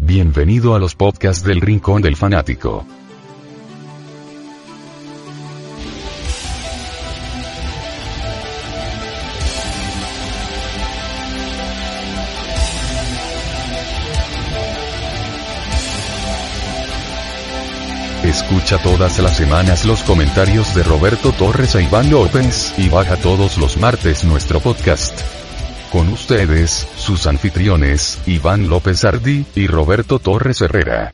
Bienvenido a los podcasts del Rincón del Fanático. Escucha todas las semanas los comentarios de Roberto Torres e Iván López, y baja todos los martes nuestro podcast. Con ustedes, sus anfitriones, Iván López Ardi y Roberto Torres Herrera.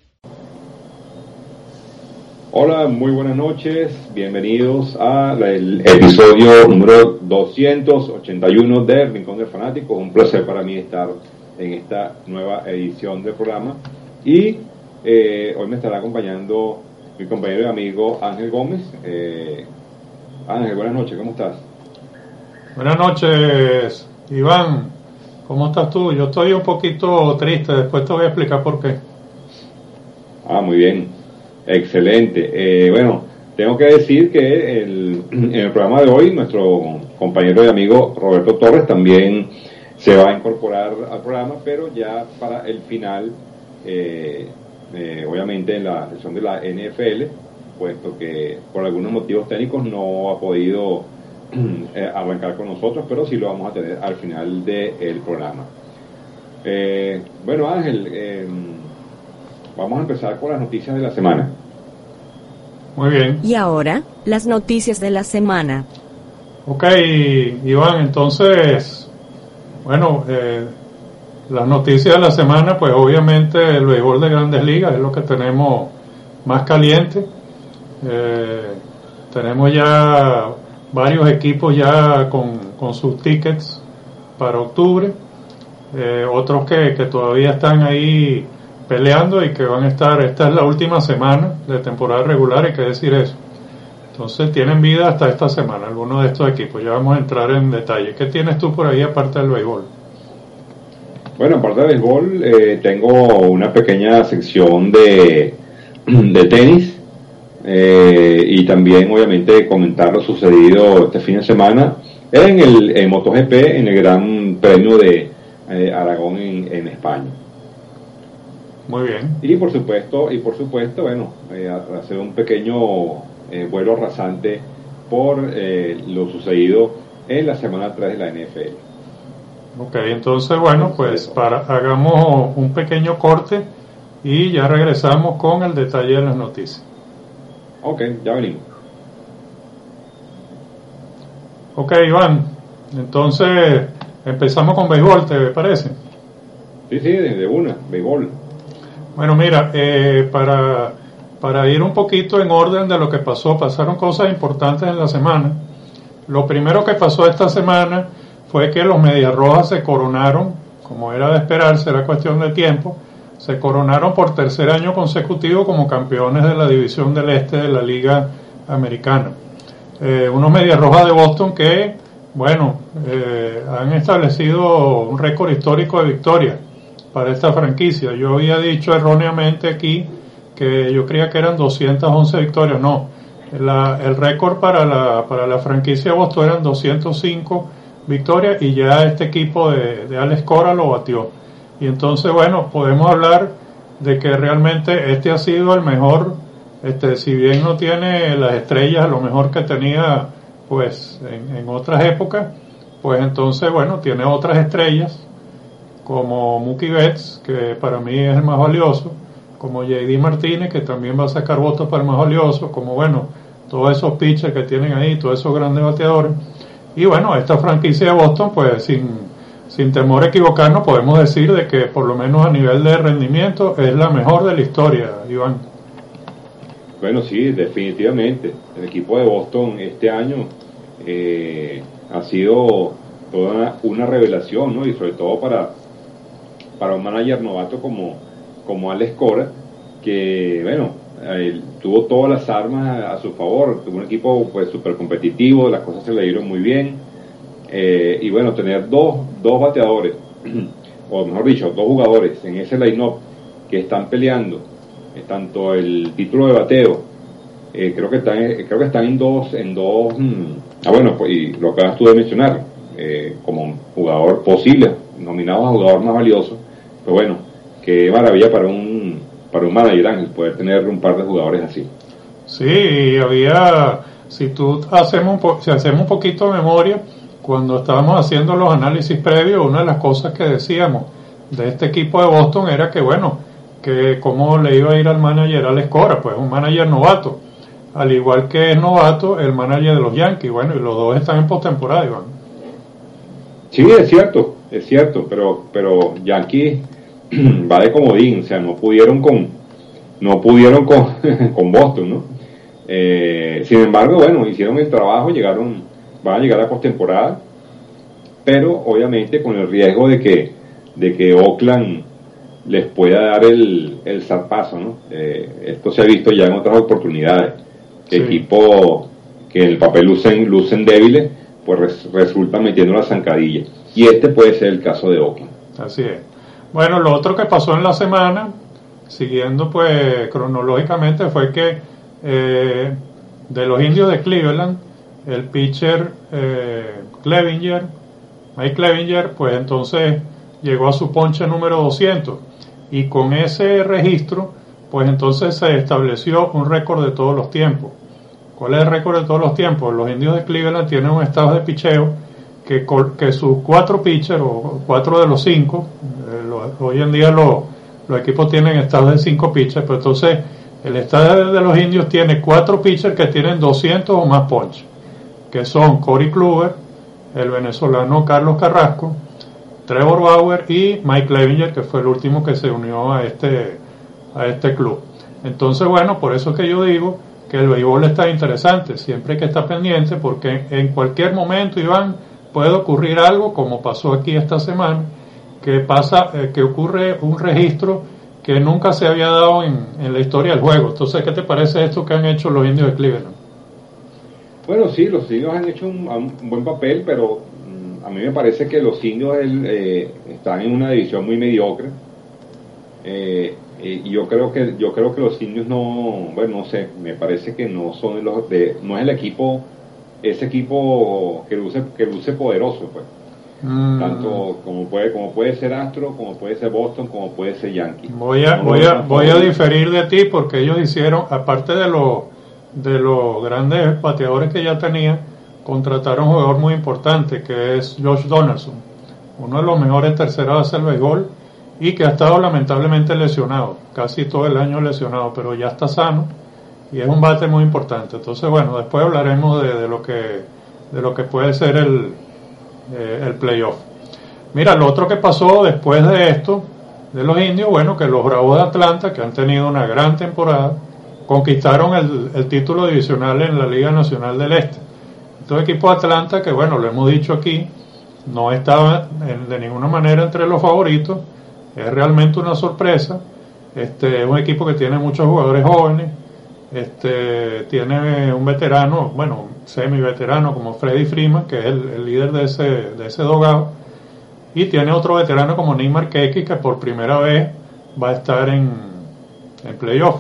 Hola, muy buenas noches, bienvenidos al episodio número 281 de Rincón del Fanático. Un placer para mí estar en esta nueva edición del programa, y hoy me estará acompañando mi compañero y amigo Ángel Gómez. Ángel, buenas noches, ¿cómo estás? Buenas noches, Iván, ¿cómo estás tú? Yo estoy un poquito triste, después te voy a explicar por qué. Muy bien, excelente. Bueno, tengo que decir que en el programa de hoy nuestro compañero y amigo Roberto Torres también se va a incorporar al programa, pero ya para el final, obviamente en la sesión de la NFL, puesto que por algunos motivos técnicos no ha podido arrancar con nosotros, pero sí lo vamos a tener al final del programa. Bueno, Ángel, vamos a empezar con las noticias de la semana. Muy bien. Y ahora, las noticias de la semana. Ok, Iván, entonces, bueno, las noticias de la semana, pues obviamente el béisbol de Grandes Ligas es lo que tenemos más caliente. Tenemos ya varios equipos ya con sus tickets para octubre, otros que todavía están ahí peleando y que van a estar. Esta es la última semana de temporada regular, hay que decir eso. Entonces tienen vida hasta esta semana algunos de estos equipos. Ya vamos a entrar en detalle. ¿Qué tienes tú por ahí aparte del béisbol? Bueno, aparte del béisbol, tengo una pequeña sección de tenis, y también obviamente comentar lo sucedido este fin de semana en MotoGP, en el Gran Premio de Aragón en España. Muy bien. Y por supuesto, bueno, hacer un pequeño vuelo rasante por lo sucedido en la semana 3 de la NFL. Ok, entonces bueno, pues hagamos un pequeño corte y ya regresamos con el detalle de las noticias. Ok, ya venimos. Ok, Iván, entonces empezamos con béisbol, ¿te parece? Sí, de una, béisbol. Bueno, mira, para ir un poquito en orden de lo que pasaron cosas importantes en la semana. Lo primero que pasó esta semana fue que los Medias Rojas se coronaron, como era de esperarse, era cuestión de tiempo, se coronaron por tercer año consecutivo como campeones de la División del Este de la Liga Americana. Unos Medias Rojas de Boston que, bueno, han establecido un récord histórico de victorias para esta franquicia. Yo había dicho erróneamente aquí que yo creía que eran 211 victorias. No, el récord para la franquicia de Boston eran 205 victorias, y ya este equipo de Alex Cora lo batió. Y entonces, bueno, podemos hablar de que realmente este ha sido el mejor, si bien no tiene las estrellas, lo mejor que tenía pues en otras épocas, pues entonces, bueno, tiene otras estrellas como Mookie Betts, que para mí es el más valioso, como J.D. Martínez, que también va a sacar votos para el más valioso, como, bueno, todos esos pitchers que tienen ahí, todos esos grandes bateadores. Y bueno, esta franquicia de Boston, pues sin temor a equivocarnos, podemos decir de que por lo menos a nivel de rendimiento es la mejor de la historia, Iván. Bueno, sí, definitivamente. El equipo de Boston este año ha sido toda una revelación, ¿no? Y sobre todo para un manager novato como Alex Cora, que, bueno, tuvo todas las armas a su favor. Tuvo un equipo pues súper competitivo, las cosas se le dieron muy bien. Y bueno, tener dos bateadores, o mejor dicho, dos jugadores en ese line-up que están peleando tanto el título de bateo, creo que están en dos, bueno, pues, y lo acabas tú de mencionar, como jugador posible, nominado a jugador más valioso. Pero bueno, qué maravilla para un manager, Ángel, poder tener un par de jugadores así. Sí, había, si hacemos un poquito de memoria, cuando estábamos haciendo los análisis previos, una de las cosas que decíamos de este equipo de Boston era que bueno, que cómo le iba a ir al manager Alex Cora, pues un manager novato, al igual que es novato el manager de los Yankees, bueno, y los dos están en postemporada, Iván. Sí, es cierto, pero Yankees va de comodín, o sea, no pudieron con Boston, ¿no? Sin embargo, bueno, hicieron el trabajo, van a llegar a postemporada, pero obviamente con el riesgo de que Oakland les pueda dar el zarpazo, ¿no? Esto se ha visto ya en otras oportunidades, que sí. Equipos que en el papel lucen débiles, pues resultan metiendo la zancadilla, y este puede ser el caso de Oakland. Así es. Bueno, lo otro que pasó en la semana, siguiendo pues cronológicamente, fue que de los Indios de Cleveland, el pitcher Mike Clevinger, pues entonces llegó a su ponche número 200, y con ese registro pues entonces se estableció un récord de todos los tiempos. ¿Cuál es el récord de todos los tiempos? Los Indios de Cleveland tienen un estado de picheo que sus 4 pitchers, o 4 de los 5, hoy en día los equipos tienen estados de 5 pitchers, pero entonces el estado de los Indios tiene 4 pitchers que tienen 200 o más ponches, que son Corey Kluber, el venezolano Carlos Carrasco, Trevor Bauer y Mike Clevinger, que fue el último que se unió a este club. Entonces, bueno, por eso es que yo digo que el béisbol está interesante, siempre hay que estar pendiente, porque en cualquier momento, Iván, puede ocurrir algo, como pasó aquí esta semana, que ocurre un registro que nunca se había dado en la historia del juego. Entonces, ¿qué te parece esto que han hecho los Indios de Cleveland? Bueno, sí, los Indios han hecho un buen papel, pero a mí me parece que los Indios están en una división muy mediocre. Y yo creo que los Indios no sé, me parece que no son no es ese equipo que luce poderoso, pues. Tanto como puede ser Astro, como puede ser Boston, como puede ser Yankee. Voy a diferir de ti, porque ellos hicieron, aparte de los grandes bateadores que ya tenían, contrataron un jugador muy importante, que es Josh Donaldson, uno de los mejores terceras bases del béisbol, y que ha estado lamentablemente lesionado, casi todo el año lesionado, pero ya está sano y es un bate muy importante. Entonces, bueno, después hablaremos de lo que puede ser el playoff. Mira, lo otro que pasó después de esto, de los Indios, bueno, que los Bravos de Atlanta, que han tenido una gran temporada, conquistaron el título divisional en la Liga Nacional del Este. Este equipo de Atlanta, que bueno, lo hemos dicho aquí, no estaba de ninguna manera entre los favoritos, es realmente una sorpresa. Es un equipo que tiene muchos jugadores jóvenes, tiene un veterano, bueno, semi-veterano como Freddie Freeman, que es el líder de ese dogado, y tiene otro veterano como Nick Markakis, que por primera vez va a estar en playoff.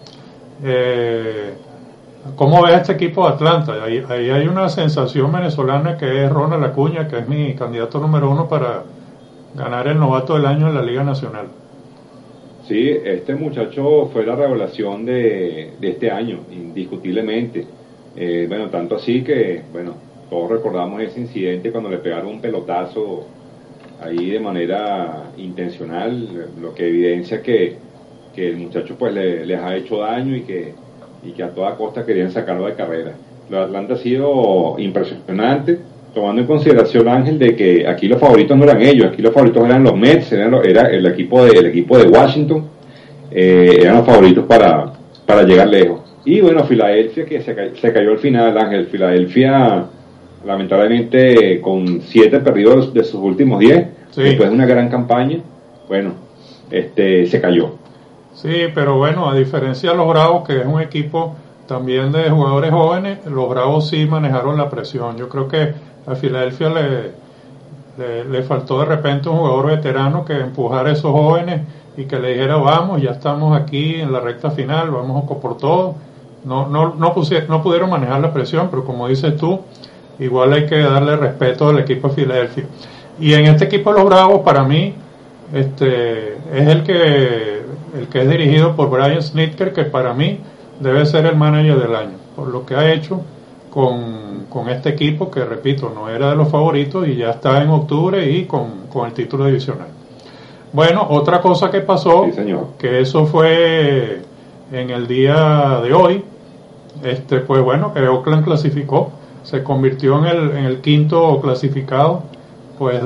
¿Cómo ves este equipo de Atlanta? Ahí hay una sensación venezolana, que es Ronald Acuña, que es mi candidato número 1 para ganar el novato del año en la Liga Nacional. Sí, este muchacho fue la revelación de este año, indiscutiblemente. Bueno, tanto así que, bueno, todos recordamos ese incidente cuando le pegaron un pelotazo ahí de manera intencional, lo que evidencia que el muchacho pues les ha hecho daño y que a toda costa querían sacarlo de carrera. Lo de Atlanta ha sido impresionante, tomando en consideración, Ángel, de que aquí los favoritos no eran ellos, aquí los favoritos eran los Mets, era el equipo de Washington, eran los favoritos para llegar lejos. Y bueno, Filadelfia, que se cayó al final, Ángel. Filadelfia, lamentablemente, con 7 perdidos de sus últimos 10, sí, después de una gran campaña, bueno, se cayó. Sí, pero bueno, a diferencia de los Bravos, que es un equipo también de jugadores jóvenes, los Bravos sí manejaron la presión. Yo creo que a Filadelfia le faltó de repente un jugador veterano que empujara a esos jóvenes y que le dijera, vamos, ya estamos aquí en la recta final, vamos por todo. No pudieron manejar la presión, pero como dices tú, igual hay que darle respeto al equipo de Filadelfia. Y en este equipo de los Bravos, para mí, es el que es dirigido por Brian Snitker, que para mí debe ser el manager del año, por lo que ha hecho con este equipo que, repito, no era de los favoritos y ya está en octubre y con el título divisional. Bueno, otra cosa que pasó, sí, señor, que eso fue en el día de hoy, pues bueno, que Oakland clasificó, se convirtió en el quinto clasificado pues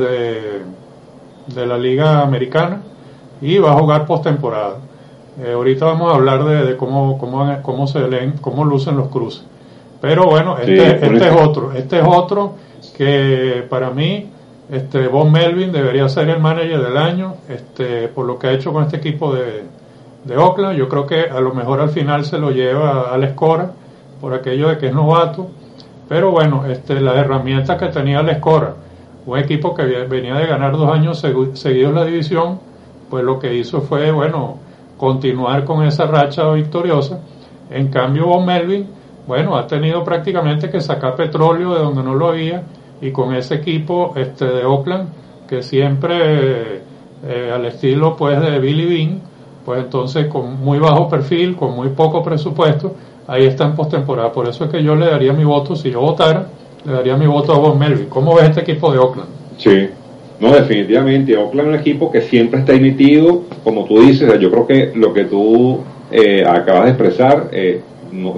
de la Liga Americana y va a jugar postemporada. Ahorita vamos a hablar de cómo se leen, cómo lucen los cruces. Pero bueno, este es otro que para mí, Bob Melvin debería ser el manager del año, por lo que ha hecho con este equipo de Oakland. Yo creo que a lo mejor al final se lo lleva Alex Cora, por aquello de que es novato. Pero bueno, las herramientas que tenía Alex Cora, un equipo que venía de ganar 2 años seguidos la división, pues lo que hizo fue, bueno, continuar con esa racha victoriosa. En cambio, Bob Melvin, bueno, ha tenido prácticamente que sacar petróleo de donde no lo había, y con ese equipo de Oakland, que siempre al estilo pues de Billy Bean, pues entonces con muy bajo perfil, con muy poco presupuesto, ahí está en postemporada. Por eso es que yo le daría mi voto, si yo votara, le daría mi voto a Bob Melvin. ¿Cómo ves este equipo de Oakland? Sí, no, definitivamente, Oakland es un equipo que siempre está ahí metido, como tú dices. Yo creo que lo que tú acabas de expresar, no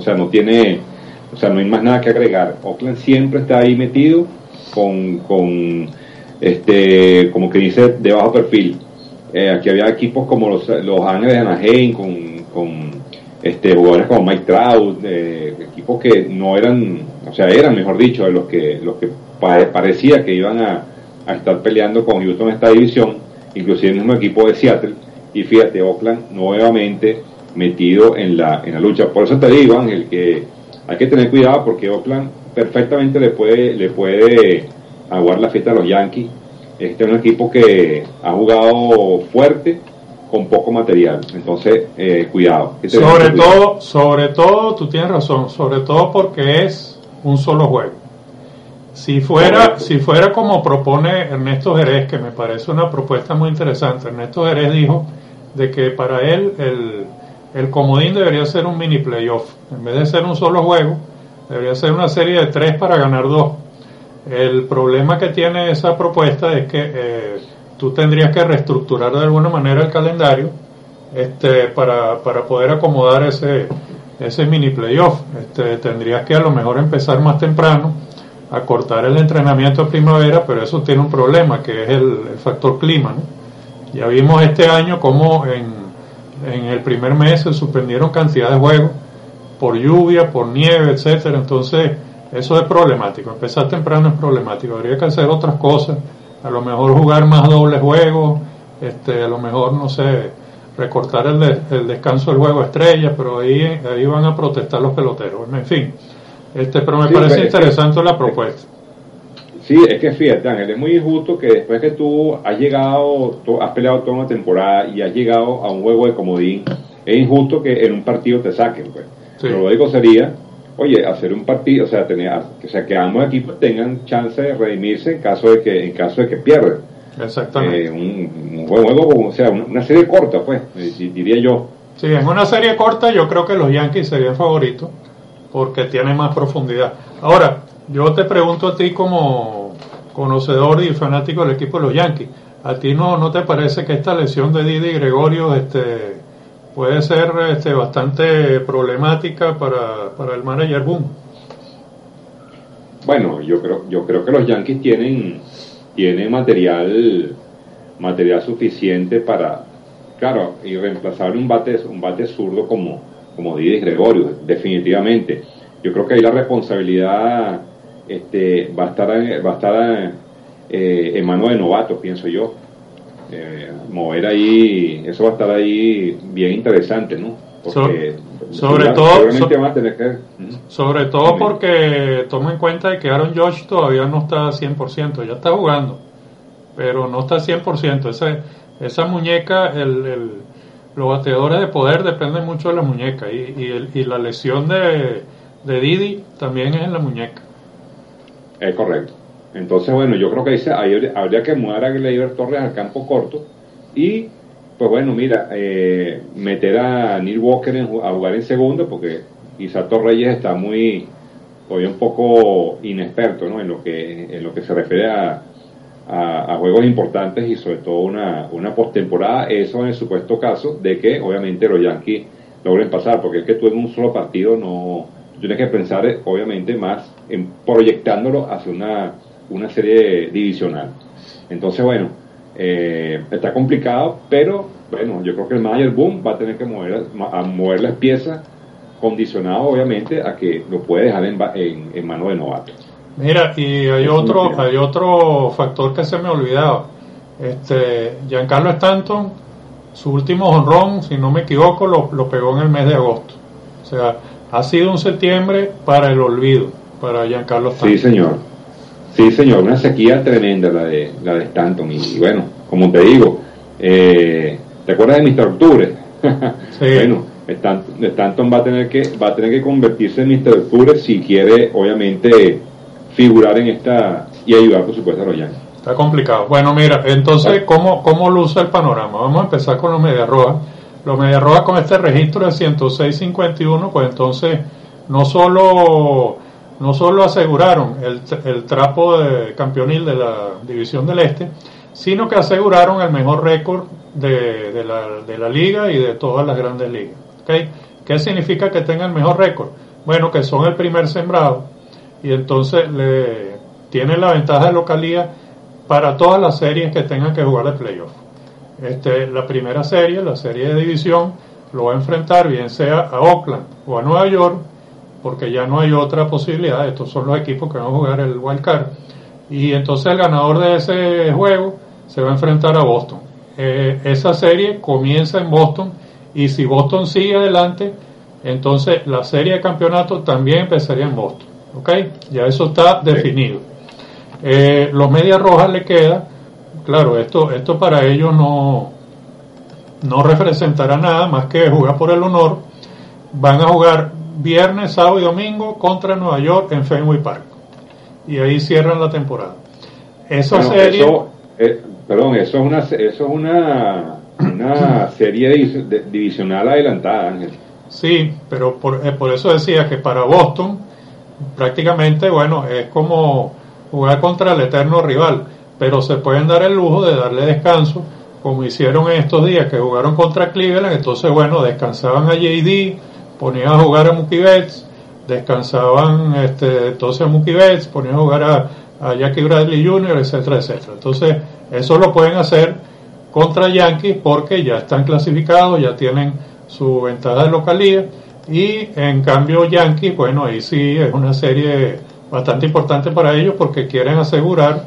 hay más nada que agregar. Oakland siempre está ahí metido con como que dice, de bajo perfil. Aquí había equipos como los Ángeles de Anaheim con jugadores como Mike Trout, equipos que no eran, eran, mejor dicho, de los que parecía que iban a estar peleando con Houston en esta división, inclusive el mismo equipo de Seattle. Y fíjate, Oakland nuevamente metido en la lucha. Por eso te digo, Ángel, que hay que tener cuidado, porque Oakland perfectamente le puede aguar la fiesta a los Yankees. Este es un equipo que ha jugado fuerte con poco material, entonces cuidado. Sobre todo, tú tienes razón, sobre todo porque es un solo juego. Si fuera como propone Ernesto Jerez, que me parece una propuesta muy interesante. Ernesto Jerez dijo de que para él el comodín debería ser un mini playoff, en vez de ser un solo juego, debería ser una serie de 3 para ganar 2. El problema que tiene esa propuesta es que tú tendrías que reestructurar de alguna manera el calendario para poder acomodar ese mini playoff. Tendrías que a lo mejor empezar más temprano, acortar el entrenamiento de primavera, pero eso tiene un problema, que es el factor clima, ¿no? Ya vimos este año cómo en el primer mes se suspendieron cantidad de juegos por lluvia, por nieve, etcétera. Entonces eso es problemático. Empezar temprano es problemático. Habría que hacer otras cosas, a lo mejor jugar más dobles juegos, a lo mejor, no sé, recortar el descanso del juego estrella, pero ahí van a protestar los peloteros. En fin, pero me parece interesante la propuesta. Sí, es que fíjate, Ángel, es muy injusto que después que tú has peleado toda una temporada y has llegado a un juego de comodín, es injusto que en un partido te saquen, pues. Sí. Lo lógico sería, hacer un partido, que ambos equipos tengan chance de redimirse en caso de que pierdan. Exactamente. Un juego, una serie corta, pues, diría yo. Sí, en una serie corta yo creo que los Yankees serían favoritos porque tienen más profundidad. Ahora, yo te pregunto a ti como conocedor y fanático del equipo de los Yankees, ¿a ti no te parece que esta lesión de Didi Gregorio puede ser bastante problemática para el manager Boone? Bueno, yo creo que los Yankees tienen material suficiente para, claro, y reemplazar un bate zurdo como Didi Gregorio, definitivamente. Yo creo que ahí la responsabilidad va a estar en manos de novatos, pienso yo. Mover ahí, eso va a estar ahí bien interesante, ¿no? Porque sobre todo porque toma en cuenta de que Aaron Judge todavía no está 100%, ya está jugando, pero no está 100%. Esa muñeca, los bateadores de poder dependen mucho de la muñeca, y la lesión de Didi también es en la muñeca. Es correcto. Entonces, bueno, yo creo que ahí habría que mudar a Gleyber Torres al campo corto Y pues bueno, mira, meter a Neil Walker a jugar en segundo, porque Isaac Torreyes está todavía un poco inexperto, ¿no? en lo que se refiere a juegos importantes y sobre todo una postemporada, eso en el supuesto caso de que obviamente los Yankees logren pasar, porque es que tú en un solo partido no tienes que pensar obviamente más en proyectándolo hacia una serie divisional. Entonces bueno, está complicado, pero bueno, yo creo que el manager Boom va a tener que mover las piezas, condicionado obviamente a que lo puede dejar en manos de novatos. Mira, y hay otro factor que se me olvidaba. Giancarlo Stanton, su último jonrón, si no me equivoco, lo pegó en el mes de agosto. O sea, ha sido un septiembre para el olvido, para Giancarlo Stanton. Sí, señor, una sequía tremenda la de Stanton. Y bueno, como te digo, ¿te acuerdas de Mr. Octubre? Sí. Bueno, Stanton va a tener que convertirse en Mr. Octubre si quiere, obviamente, figurar en esta y ayudar, por supuesto, a los Yankees. Está complicado. Bueno, mira, entonces, ¿cómo luce el panorama? Vamos a empezar con los Medias Rojas. Los Medias Rojas con este registro de 106-51, pues entonces no solo aseguraron el trapo de campeonil de la División del Este, sino que aseguraron el mejor récord de la liga y de todas las grandes ligas. ¿Okay? ¿Qué significa que tengan el mejor récord? Bueno, que son el primer sembrado y entonces tienen la ventaja de localía para todas las series que tengan que jugar de playoff. La primera serie, la serie de división, lo va a enfrentar bien sea a Oakland o a Nueva York, porque ya no hay otra posibilidad. Estos son los equipos que van a jugar el wild card, y entonces el ganador de ese juego se va a enfrentar a Boston. Esa serie comienza en Boston, y si Boston sigue adelante, entonces la serie de campeonato también empezaría en Boston. ¿Ok? Ya eso está definido. Los Medias Rojas le queda, claro, esto para ellos no representará nada más que jugar por el honor. Van a jugar viernes, sábado y domingo contra Nueva York en Fenway Park, y ahí cierran la temporada. Eso es una serie divisional adelantada, Ángel. Sí, pero por eso decía que para Boston prácticamente, bueno, es como jugar contra el eterno rival, pero se pueden dar el lujo de darle descanso, como hicieron en estos días que jugaron contra Cleveland. Entonces, bueno, descansaban a JD, ponían a jugar a Mookie Betts, descansaban entonces a Mookie Betts, ponían a jugar a Jackie Bradley Jr., etcétera, etcétera. Entonces, eso lo pueden hacer contra Yankees porque ya están clasificados, ya tienen su ventaja de localía, y en cambio Yankees, bueno, ahí sí es una serie bastante importante para ellos porque quieren asegurar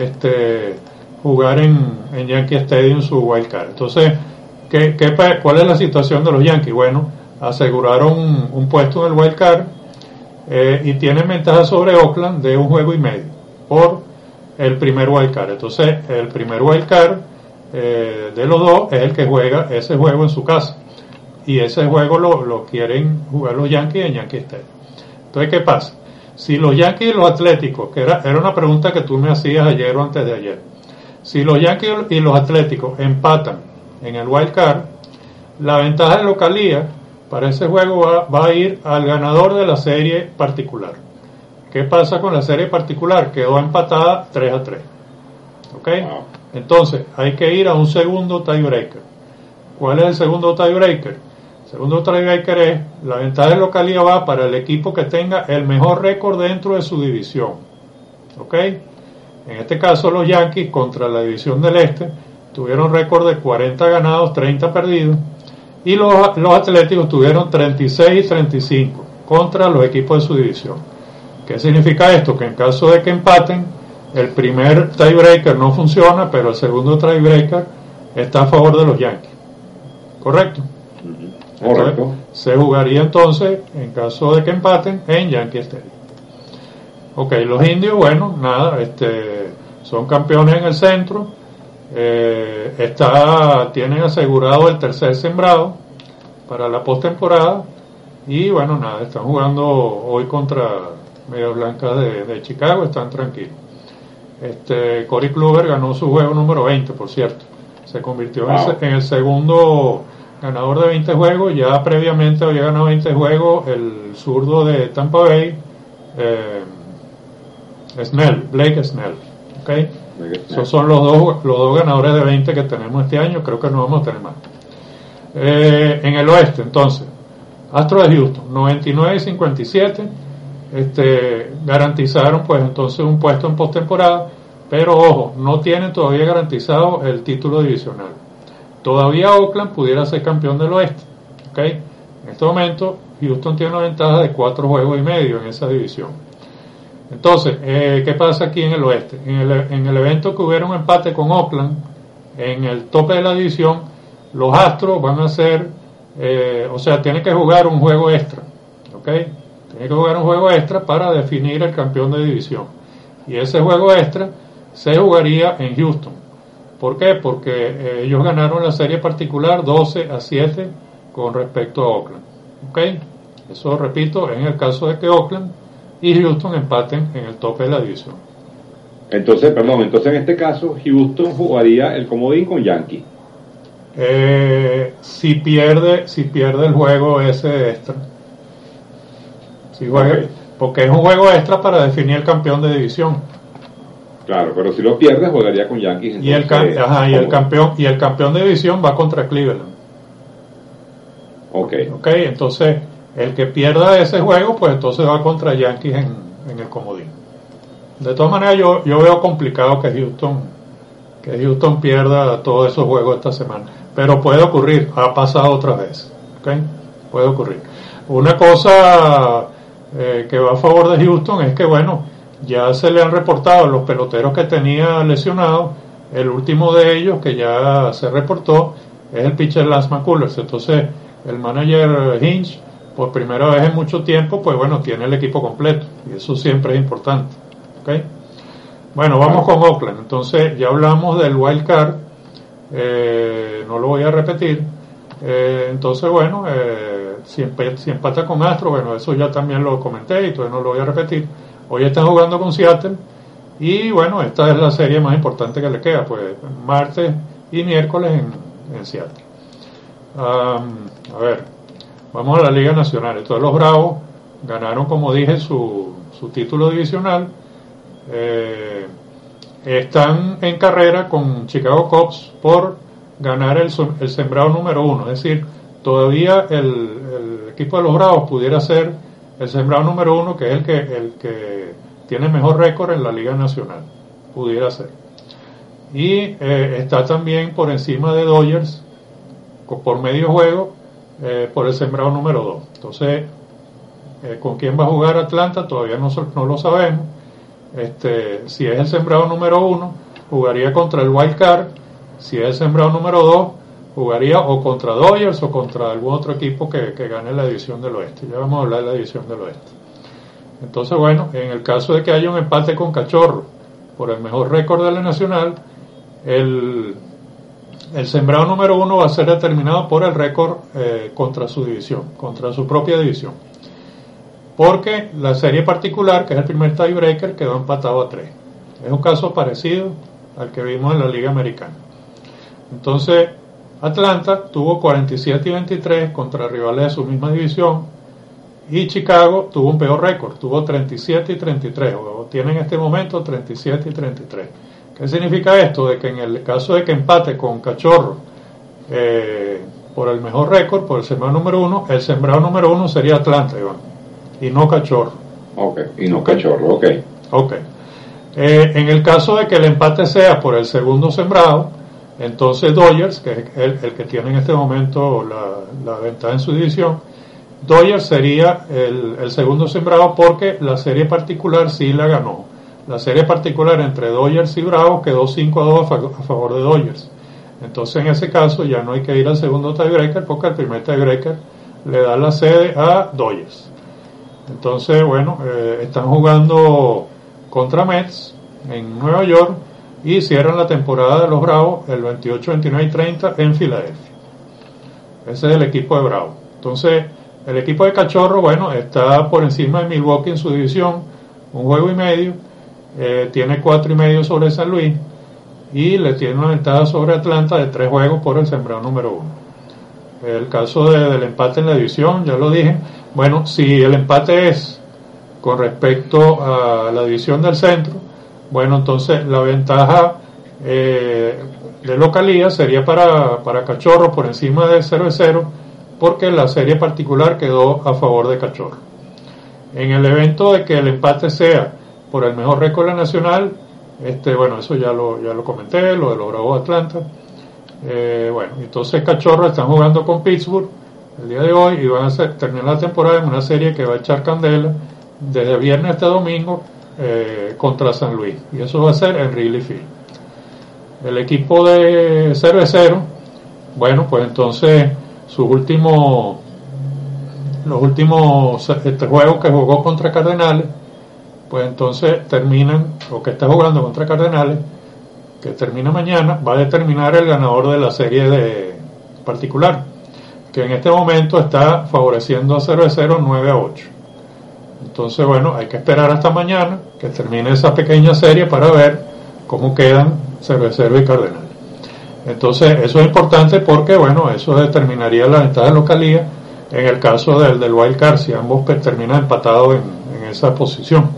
jugar en Yankee Stadium su wild card. Entonces, ¿cuál es la situación de los Yankees? Bueno, aseguraron un puesto en el wild card, y tienen ventaja sobre Oakland de 1 juego y medio por el primer wild card. Entonces, el primer wild card de los dos es el que juega ese juego en su casa, y ese juego lo quieren jugar los Yankees en Yankee Stadium. Entonces, ¿qué pasa? Si los Yankees y los Atléticos, que era una pregunta que tú me hacías ayer o antes de ayer, si los Yankees y los Atléticos empatan en el wild card, la ventaja de localía para ese juego va a ir al ganador de la serie particular. ¿Qué pasa con la serie particular? Quedó empatada 3-3. ¿Ok? Wow. Entonces, hay que ir a un segundo tiebreaker. ¿Cuál es el segundo tiebreaker? El segundo tiebreaker es, la ventaja de localía va para el equipo que tenga el mejor récord dentro de su división. ¿Ok? En este caso, los Yankees contra la división del Este tuvieron récord de 40 ganados, 30 perdidos, y los Atléticos tuvieron 36 y 35 contra los equipos de su división. ¿Qué significa esto? Que en caso de que empaten, el primer tiebreaker no funciona, pero el segundo tiebreaker está a favor de los Yankees. ¿Correcto? Correcto. Entonces, se jugaría entonces, en caso de que empaten, en Yankee Stadium. Ok, los Indios, bueno, nada, son campeones en el centro, tienen asegurado el tercer sembrado para la postemporada, y bueno, nada, están jugando hoy contra Medias Blancas de Chicago, están tranquilos. Corey Kluber ganó su juego número 20, por cierto. Se convirtió en el segundo ganador de 20 juegos. Ya previamente había ganado 20 juegos el zurdo de Tampa Bay, Blake Snell. ¿Okay? Esos son los dos ganadores de 20 que tenemos este año. Creo que no vamos a tener más. En el oeste, entonces, Astros de Houston, 99 y 57, garantizaron pues entonces un puesto en postemporada, pero ojo, no tienen todavía garantizado el título divisional. Todavía Oakland pudiera ser campeón del oeste, ¿okay? En este momento Houston tiene una ventaja de 4 juegos y medio en esa división. Entonces, ¿qué pasa aquí en el oeste? En el evento que hubiera un empate con Oakland, en el tope de la división, los Astros van a hacer, tienen que jugar un juego extra, ¿ok? Tienen que jugar un juego extra para definir el campeón de división. Y ese juego extra se jugaría en Houston. ¿Por qué? Porque ellos ganaron la serie particular 12-7 con respecto a Oakland, ¿ok? Eso, repito, en el caso de que Oakland y Houston empaten en el tope de la división. Entonces en este caso, Houston jugaría el comodín con Yankees. Si pierde el juego ese extra, Okay. Porque es un juego extra para definir el campeón de división. Claro, pero si lo pierde jugaría con Yankees. Entonces, y el campeón de división va contra Cleveland. Okay, entonces el que pierda ese juego, pues entonces va contra Yankees en el comodín. De todas maneras, yo veo complicado que Houston pierda todos esos juegos esta semana, pero puede ocurrir, ha pasado otra vez, ¿okay? Puede ocurrir. Una cosa que va a favor de Houston es que, bueno, ya se le han reportado los peloteros que tenía lesionados. El último de ellos que ya se reportó es el pitcher Lance McCullers. Entonces el manager Hinch, por primera vez en mucho tiempo, pues bueno, tiene el equipo completo, y eso siempre es importante, ¿okay? Bueno, vamos con Oakland. Entonces ya hablamos del wild card, no lo voy a repetir. Entonces, bueno, si empata con Astro, bueno, eso ya también lo comenté y todavía no lo voy a repetir. Hoy están jugando con Seattle y bueno, esta es la serie más importante que le queda, pues martes y miércoles en Seattle. A ver, vamos a la Liga Nacional. Entonces los Bravos ganaron, como dije, su título divisional. Están en carrera con Chicago Cubs por ganar el sembrado número 1, es decir, todavía el equipo de los Bravos pudiera ser el sembrado número 1, que es el que tiene mejor récord en la Liga Nacional, pudiera ser. Y está también por encima de Dodgers por medio juego, por el sembrado número 2. Entonces, ¿con quién va a jugar Atlanta? Todavía no lo sabemos. Si es el sembrado número 1, jugaría contra el wild card. Si es el sembrado número 2, jugaría o contra Dodgers o contra algún otro equipo que gane la división del oeste. Ya vamos a hablar de la división del oeste. Entonces, bueno, en el caso de que haya un empate con Cachorro por el mejor récord de la Nacional, el sembrado número 1 va a ser determinado por el récord contra su división, contra su propia división. Porque la serie particular, que es el primer tiebreaker, quedó empatado a 3. Es un caso parecido al que vimos en la Liga Americana. Entonces, Atlanta tuvo 47 y 23 contra rivales de su misma división, y Chicago tuvo un peor récord, tuvo 37 y 33, o tiene en este momento 37 y 33. ¿Qué significa esto? De que en el caso de que empate con Cachorro por el mejor récord, por el sembrado número 1, el sembrado número 1 sería Atlanta, Iván, y no Cachorro. Cachorro. En el caso de que el empate sea por el segundo sembrado, entonces Dodgers, que es el que tiene en este momento la ventaja en su división, Dodgers sería el segundo sembrado, porque la serie particular sí la ganó. La serie particular entre Dodgers y Bravos quedó 5-2 a favor de Dodgers. Entonces en ese caso ya no hay que ir al segundo tiebreaker, porque el primer tiebreaker le da la sede a Dodgers. Entonces, bueno, están jugando contra Mets en Nueva York y cierran la temporada de los Bravos el 28, 29 y 30 en Filadelfia. Ese es el equipo de Bravos. Entonces, el equipo de Cachorro, bueno, está por encima de Milwaukee en su división, un juego y medio, tiene 4 y medio sobre San Luis, y le tiene una ventaja sobre Atlanta de 3 juegos por el sembrado número 1. El caso del empate en la división, ya lo dije. Bueno, si el empate es con respecto a la división del centro, bueno, entonces la ventaja de localía sería para Cachorro por encima de 0-0, porque la serie particular quedó a favor de Cachorro. En el evento de que el empate sea por el mejor récord nacional, bueno, eso ya lo comenté, lo de los Bravos de Atlanta. Bueno, entonces Cachorro están jugando con Pittsburgh el día de hoy y van a terminar la temporada en una serie que va a echar candela desde viernes hasta domingo contra San Luis, y eso va a ser en Wrigley Field. El equipo de Cervecero, bueno, pues entonces los últimos juegos que jugó contra Cardenales, pues entonces terminan, o que está jugando contra Cardenales, que termina mañana, va a determinar el ganador de la serie de particular, que en este momento está favoreciendo a Cervecero 9-8. Entonces, bueno, hay que esperar hasta mañana que termine esa pequeña serie para ver cómo quedan Cervecero y Cardenales. Entonces, eso es importante porque, bueno, eso determinaría la ventaja de localía en el caso del wild card, si ambos terminan empatados en esa posición.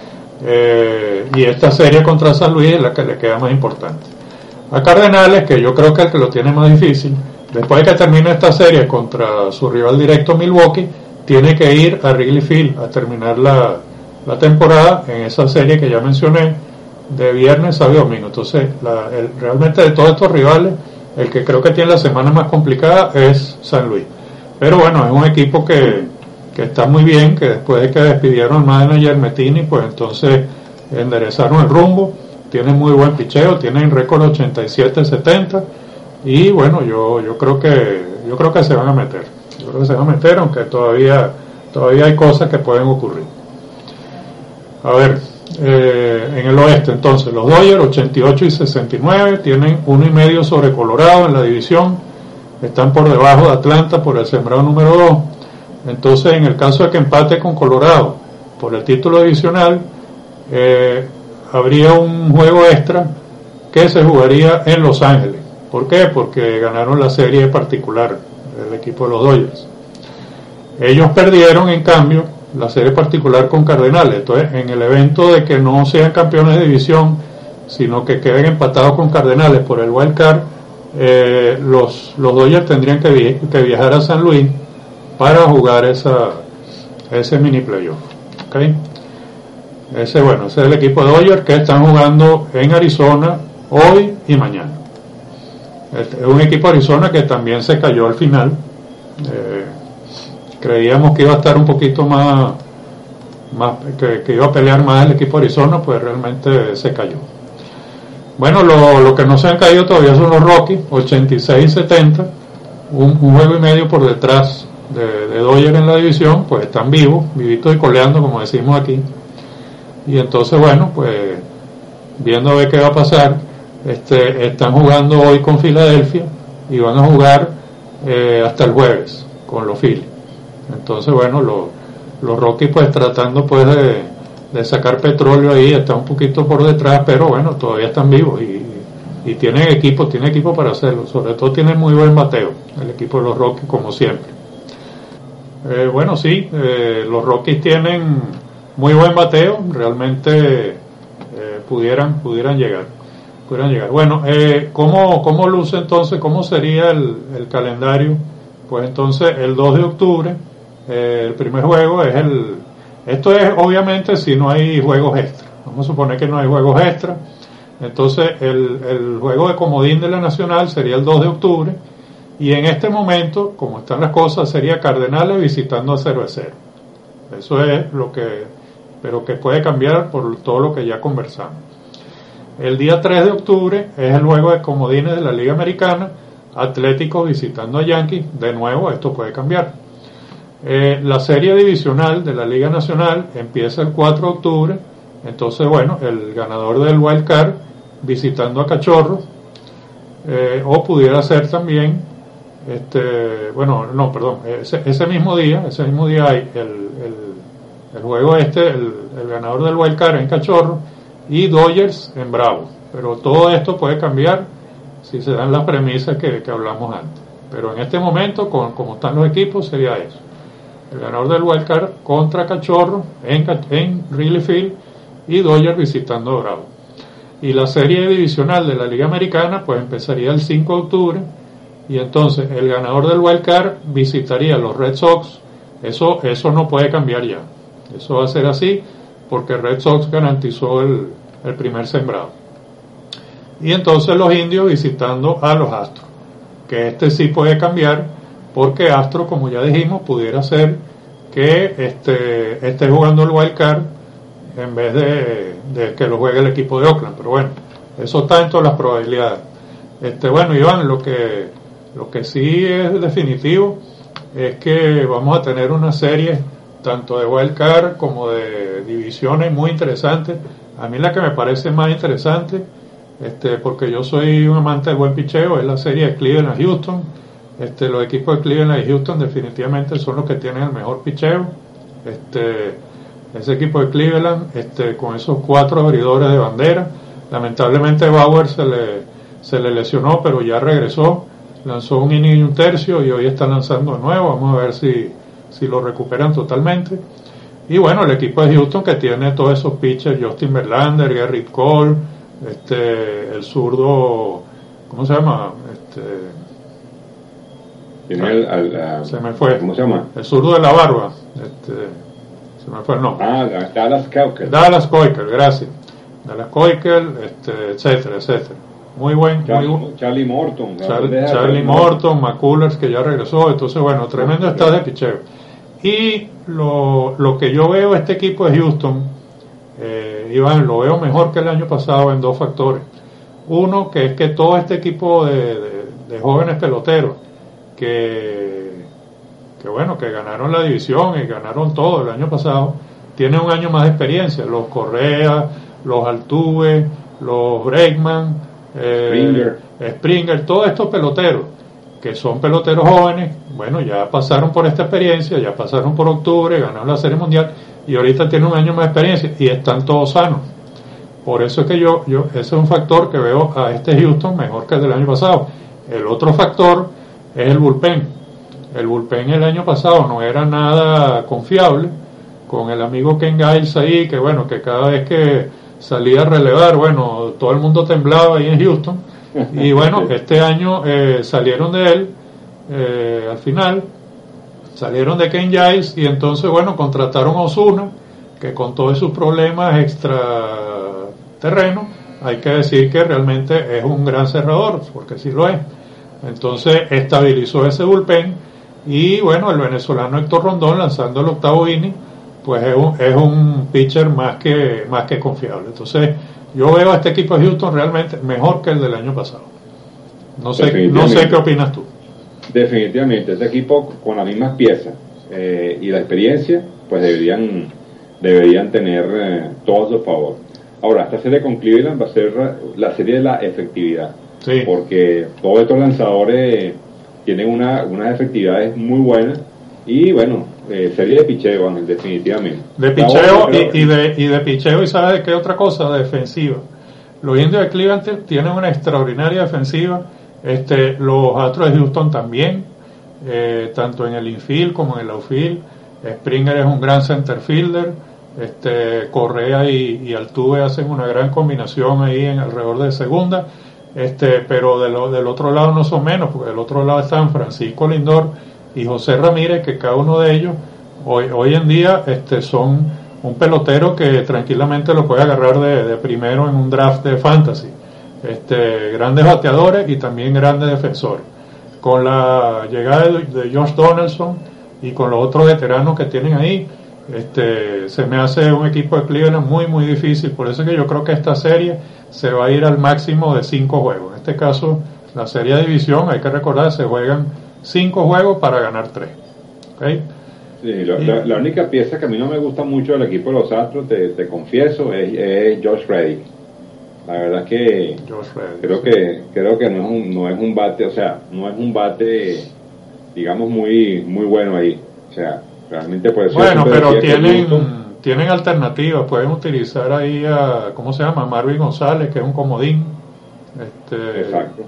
Y esta serie contra San Luis es la que le queda más importante. A Cardenales, que yo creo que es el que lo tiene más difícil, después de que termine esta serie contra su rival directo Milwaukee, tiene que ir a Wrigley Field a terminar la temporada en esa serie que ya mencioné, de viernes, sábado y domingo. Entonces, realmente de todos estos rivales, el que creo que tiene la semana más complicada es San Luis. Pero bueno, es un equipo que está muy bien, que después de que despidieron al manager Mettini, pues entonces enderezaron el rumbo, tienen muy buen picheo, tienen récord 87-70, y bueno, yo creo que se van a meter. Yo creo que se van a meter, aunque todavía hay cosas que pueden ocurrir. A ver, en el oeste, entonces, los Dodgers 88-69, tienen 1.5 sobre Colorado en la división, están por debajo de Atlanta por el sembrado número 2. Entonces, en el caso de que empate con Colorado por el título divisional, habría un juego extra que se jugaría en Los Ángeles. ¿Por qué? Porque ganaron la serie particular el equipo de los Dodgers. Ellos perdieron, en cambio, la serie particular con Cardenales. Entonces, en el evento de que no sean campeones de división, sino que queden empatados con Cardenales por el wild card, los Dodgers tendrían que viajar a San Luis para jugar ese mini playoff. ¿Okay? Ese es el equipo de Dodgers que están jugando en Arizona hoy y mañana. Es un equipo de Arizona que también se cayó al final. Creíamos que iba a estar un poquito más que iba a pelear más el equipo de Arizona, pues realmente se cayó. Bueno, lo que no se han caído todavía son los Rockies, 86-70, un juego y medio por detrás de Dodgers en la división, pues están vivitos y coleando, como decimos aquí. Y entonces, bueno, pues viendo a ver qué va a pasar, están jugando hoy con Filadelfia y van a jugar hasta el jueves con los Phillies. Entonces, bueno, los Rockies pues tratando pues de sacar petróleo ahí, está un poquito por detrás, pero bueno, todavía están vivos y tienen equipo para hacerlo. Sobre todo tienen muy buen bateo el equipo de los Rockies, como siempre. Bueno, sí, los Rockies tienen muy buen bateo, realmente pudieran llegar. Bueno, ¿cómo luce entonces? ¿Cómo sería el calendario? Pues entonces el 2 de octubre, el primer juego es esto es obviamente si no hay juegos extra. Vamos a suponer que no hay juegos extra. Entonces el juego de comodín de la Nacional sería el 2 de octubre. Y en este momento, como están las cosas, sería Cardenales visitando a Cervecero. Eso es pero que puede cambiar por todo lo que ya conversamos. El día 3 de octubre es el juego de comodines de la Liga Americana, Atléticos visitando a Yankees. De nuevo, esto puede cambiar. La serie divisional de la Liga Nacional empieza el 4 de octubre. Entonces, bueno, el ganador del wild card visitando a Cachorro, o pudiera ser también ese mismo día hay el juego el ganador del wild card en Cachorro y Dodgers en Bravo. Pero todo esto puede cambiar si se dan las premisas que hablamos antes. Pero en este momento, como están los equipos, sería eso. El ganador del Wild Card contra Cachorro en Wrigley Field y Dodgers visitando Dorado. Y la serie divisional de la Liga Americana pues empezaría el 5 de octubre y entonces el ganador del Wild Card visitaría a los Red Sox. Eso no puede cambiar ya. Eso va a ser así porque Red Sox garantizó el primer sembrado. Y entonces los Indios visitando a los Astros, que sí puede cambiar porque Astros, como ya dijimos, pudiera ser que esté jugando el Wild Card en vez de que lo juegue el equipo de Oakland. Pero bueno, eso está en todas las probabilidades. Bueno, Iván, lo que sí es definitivo es que vamos a tener una serie tanto de Wild Card como de divisiones muy interesantes. A mí la que me parece más interesante, porque yo soy un amante del buen picheo, es la serie de Cleveland-Houston. Los equipos de Cleveland y Houston definitivamente son los que tienen el mejor picheo. Ese equipo de Cleveland, con esos 4 abridores de bandera, lamentablemente Bauer se le lesionó, pero ya regresó, lanzó un inning y un tercio y hoy está lanzando de nuevo. Vamos a ver si lo recuperan totalmente. Y bueno, el equipo de Houston que tiene todos esos pitchers, Justin Verlander, Gerrit Cole, el zurdo, ¿cómo se llama? Se me fue. ¿Cómo se llama? El zurdo de la barba. Se me fue el nombre. Dallas Keuchel. Dallas Keuchel, gracias. Dallas Keuchel, etcétera. Muy buen. Charlie Morton. Charlie Morton, McCullers, que ya regresó. Entonces, bueno, tremendo estado de picheo. Y lo que yo veo este equipo de Houston, Iván, lo veo mejor que el año pasado en 2 factores. Uno, que es que todo este equipo de jóvenes peloteros que ganaron la división y ganaron todo el año pasado, tienen un año más de experiencia. Los Correa, los Altuve, los Bregman, Springer, todos estos peloteros que son peloteros jóvenes, bueno, ya pasaron por esta experiencia, ya pasaron por octubre, ganaron la Serie Mundial y ahorita tienen un año más de experiencia y están todos sanos. Por eso es que yo ese es un factor que veo a Houston mejor que el del año pasado. El otro factor es el bullpen. El bullpen el año pasado no era nada confiable, con el amigo Ken Giles ahí, que cada vez que salía a relevar, todo el mundo temblaba ahí en Houston. Y bueno, este año salieron de él, al final, salieron de Ken Giles y entonces, contrataron a Ozuna, que con todos sus problemas extraterrenos, hay que decir que realmente es un gran cerrador, porque sí lo es. Entonces estabilizó ese bullpen y el venezolano Héctor Rondón lanzando el 8º inning pues es un pitcher más que confiable. Entonces yo veo a este equipo de Houston realmente mejor que el del año pasado. No sé qué opinas tú. Definitivamente, este equipo con las mismas piezas y la experiencia pues deberían tener todo a su favor. Ahora, esta serie con Cleveland va a ser la serie de la efectividad. Sí. Porque todos estos lanzadores tienen unas efectividades muy buenas y serie de picheo, definitivamente. De picheo y de picheo, y ¿sabes de qué otra cosa? De defensiva. Los Indios de Cleveland tienen una extraordinaria defensiva, los Astros de Houston también, tanto en el infield como en el outfield. Springer es un gran center fielder, Correa y Altuve hacen una gran combinación ahí en alrededor de segunda. Pero del otro lado no son menos, porque del otro lado están Francisco Lindor y José Ramírez, que cada uno de ellos hoy en día son un pelotero que tranquilamente lo puede agarrar de primero en un draft de fantasy. Grandes bateadores y también grandes defensores. Con la llegada de Josh Donaldson y con los otros veteranos que tienen ahí, se me hace un equipo de Cleveland muy muy difícil. Por eso es que yo creo que esta serie se va a ir al máximo de 5 juegos. En este caso, la serie de división, hay que recordar, se juegan 5 juegos para ganar 3. ¿Okay? Sí, la única pieza que a mí no me gusta mucho del equipo de los Astros, te confieso, es Josh Reddick. La verdad es que creo que no es un bate, o sea, no es un bate, digamos, muy muy bueno ahí. O sea, realmente puede ser. Bueno, pero tienen tienen alternativas, pueden utilizar ahí a, ¿cómo se llama? Marvin González, que es un comodín. Exacto.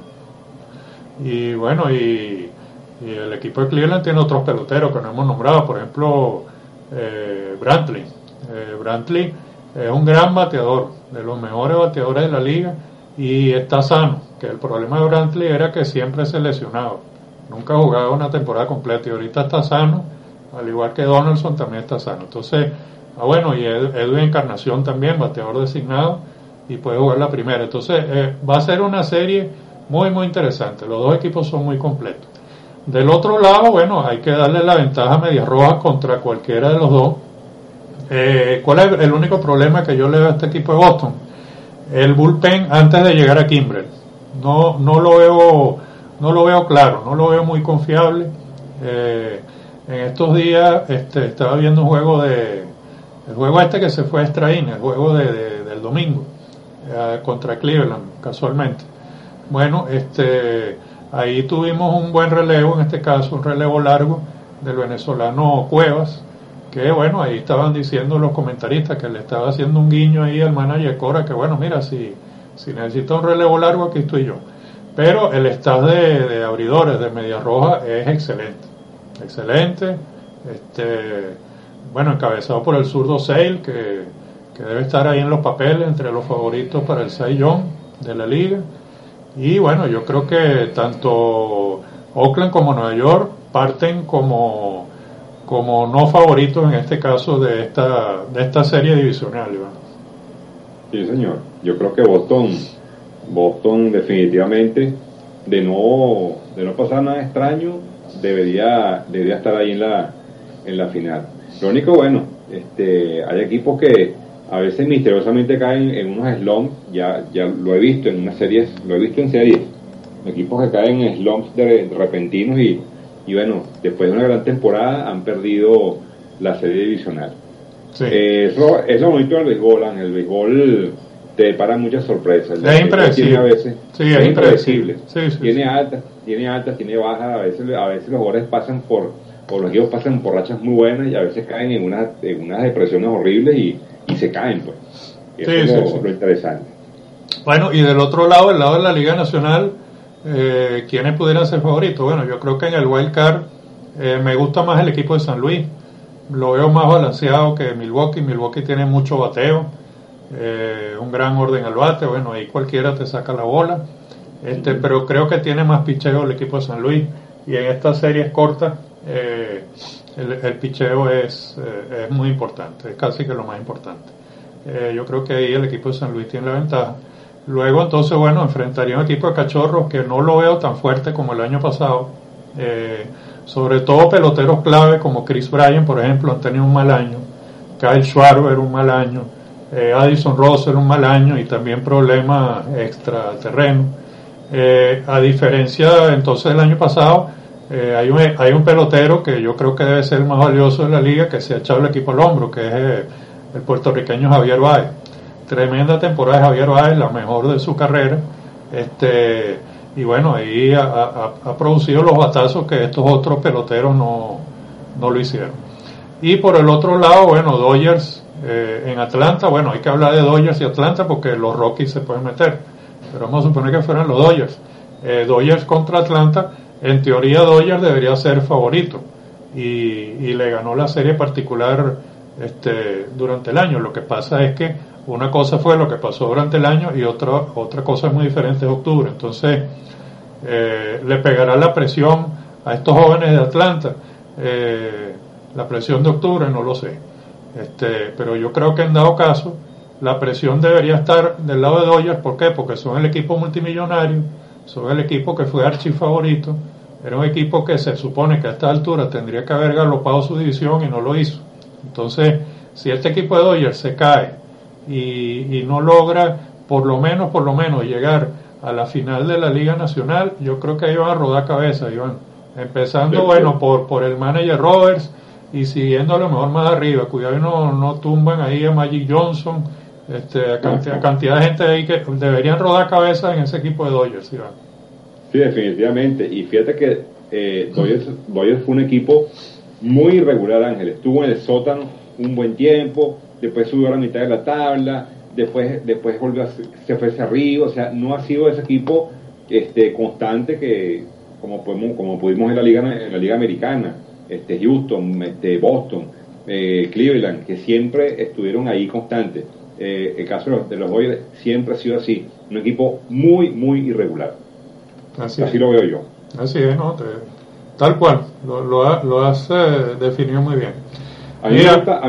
Y bueno, y el equipo de Cleveland tiene otros peloteros que no hemos nombrado, por ejemplo, Brantley. Brantley es un gran bateador, de los mejores bateadores de la liga, y está sano, que el problema de Brantley era que siempre se lesionaba, nunca jugaba una temporada completa, y ahorita está sano, al igual que Donaldson también está sano. Entonces, bueno, y Edwin Encarnación también, bateador designado, y puede jugar la primera. Entonces, va a ser una serie muy, muy interesante. Los dos equipos son muy completos. Del otro lado, bueno, hay que darle la ventaja a Medias Rojas contra cualquiera de los dos. ¿Cuál es el único problema que yo le veo a este equipo de Boston? El bullpen antes de llegar a Kimbrel. No lo veo claro, no lo veo muy confiable. En estos días estaba viendo un juego el juego que se fue a extra inning, el juego del domingo contra Cleveland, casualmente. Bueno, ahí tuvimos un buen relevo, en este caso un relevo largo del venezolano Cuevas, que bueno, ahí estaban diciendo los comentaristas que le estaba haciendo un guiño ahí al manager Cora, que bueno, mira, si necesita un relevo largo, aquí estoy yo. Pero el staff de abridores de Medias Rojas es excelente, bueno, encabezado por el zurdo Sale, que debe estar ahí en los papeles entre los favoritos para el Cy Young de la liga. Y bueno, yo creo que tanto Oakland como Nueva York parten como no favoritos en este caso de esta serie divisional, Iván. Sí, señor. Yo creo que Boston definitivamente, de no pasar nada extraño, debería estar ahí en la final. Lo único, bueno, hay equipos que a veces misteriosamente caen en unos slumps, ya lo he visto en series, equipos que caen en slumps repentinos y bueno, después de una gran temporada han perdido la serie divisional. Sí. Eso es lo bonito del béisbol, Ángel. El béisbol te depara muchas sorpresas. Es impredecible. A veces, sí, es impredecible. Sí, tiene altas, tiene bajas, a veces los jugadores pasan los equipos pasan por rachas muy buenas y a veces caen en unas depresiones horribles y se caen, pues. Eso es lo interesante. Bueno, y del otro lado, el lado de la Liga Nacional, ¿quiénes pudieran ser favoritos? Bueno, yo creo que en el Wild Card me gusta más el equipo de San Luis. Lo veo más balanceado que Milwaukee. Milwaukee tiene mucho bateo, un gran orden al bate. Bueno, ahí cualquiera te saca la bola. Pero creo que tiene más picheo el equipo de San Luis. Y en estas series cortas, el picheo es muy importante, es casi que lo más importante. Yo creo que ahí el equipo de San Luis tiene la ventaja. Luego entonces, bueno, enfrentaría un equipo de Cachorros que no lo veo tan fuerte como el año pasado. Sobre todo peloteros clave como Chris Bryant, por ejemplo, han tenido un mal año. Kyle Schwarber un mal año. Addison Russell un mal año y también problemas extraterreno. A diferencia entonces del año pasado, hay un pelotero que yo creo que debe ser el más valioso de la liga, que se ha echado el equipo al hombro, que es el puertorriqueño Javier Báez. Tremenda temporada de Javier Báez, la mejor de su carrera, y bueno, ahí ha producido los batazos que estos otros peloteros no lo hicieron. Y por el otro lado, bueno, Dodgers en Atlanta, bueno, hay que hablar de Dodgers y Atlanta porque los Rockies se pueden meter, pero vamos a suponer que fueran los Dodgers. Dodgers contra Atlanta, en teoría Dodgers debería ser favorito y le ganó la serie particular durante el año. Lo que pasa es que una cosa fue lo que pasó durante el año y otra cosa muy diferente es octubre. Entonces le pegará la presión a estos jóvenes de Atlanta, la presión de octubre, no lo sé, pero yo creo que en dado caso la presión debería estar del lado de Dodgers. ¿Por qué? Porque son el equipo multimillonario, son el equipo que fue archifavorito, era un equipo que se supone que a esta altura tendría que haber galopado su división y no lo hizo. Entonces, si este equipo de Dodgers se cae y no logra por lo menos llegar a la final de la Liga Nacional, yo creo que ahí van a rodar cabeza, Iván. Empezando, bueno, por el manager Roberts y siguiendo a lo mejor más arriba. Cuidado y no tumban ahí a Magic Johnson, cantidad de gente ahí que deberían rodar cabeza en ese equipo de Dodgers, Iván. Sí, definitivamente. Y fíjate que Dodgers fue un equipo muy irregular, Ángel. Estuvo en el sótano un buen tiempo, después subió a la mitad de la tabla, después volvió se fue hacia arriba. O sea, no ha sido ese equipo constante que como pudimos en la liga americana, Houston, Boston, Cleveland, que siempre estuvieron ahí constantes. El caso de los Dodgers siempre ha sido así, un equipo muy, muy irregular. Así lo veo yo. Así es, ¿no? Tal cual, lo has definido muy bien. A mí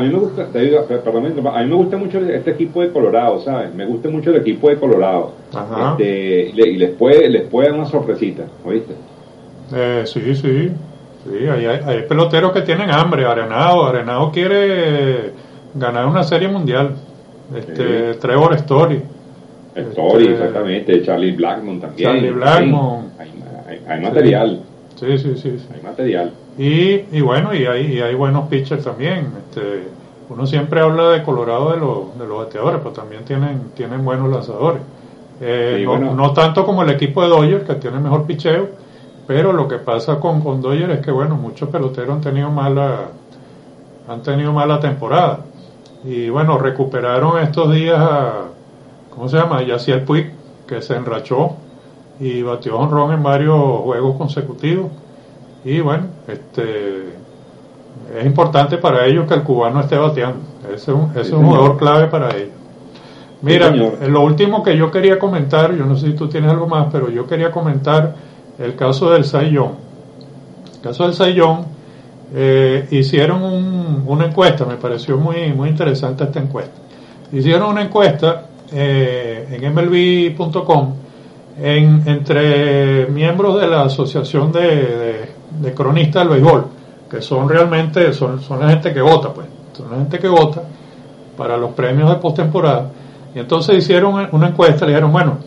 me gusta mucho este equipo de Colorado, ¿sabes? Me gusta mucho el equipo de Colorado. Ajá. Y les puede dar una sorpresita, ¿oíste? Sí, hay peloteros que tienen hambre. Arenado quiere ganar una serie mundial. Trevor Story, exactamente. Charlie Blackmon también. Hay material. Sí. Hay material. Y bueno, y hay buenos pitchers también. Uno siempre habla de Colorado de los bateadores, pero también tienen buenos lanzadores. No tanto como el equipo de Dodgers, que tiene mejor picheo, pero lo que pasa con Dodgers es que bueno, muchos peloteros han tenido mala temporada. Y bueno, recuperaron estos días ¿cómo se llama? Yasiel Puig, que se enrachó y batió jonrón en varios juegos consecutivos. Y bueno, es importante para ellos que el cubano esté bateando. Ese es un jugador clave para ellos. Mira, lo último que yo quería comentar, yo no sé si tú tienes algo más, pero yo quería comentar el caso del Cy Young. El caso del Cy Young, hicieron una encuesta, me pareció muy, muy interesante esta encuesta. Hicieron una encuesta en MLB.com entre miembros de la asociación de cronistas del béisbol, que son realmente son la gente que vota, pues, son la gente que vota para los premios de postemporada. Y entonces hicieron una encuesta, le dijeron, bueno,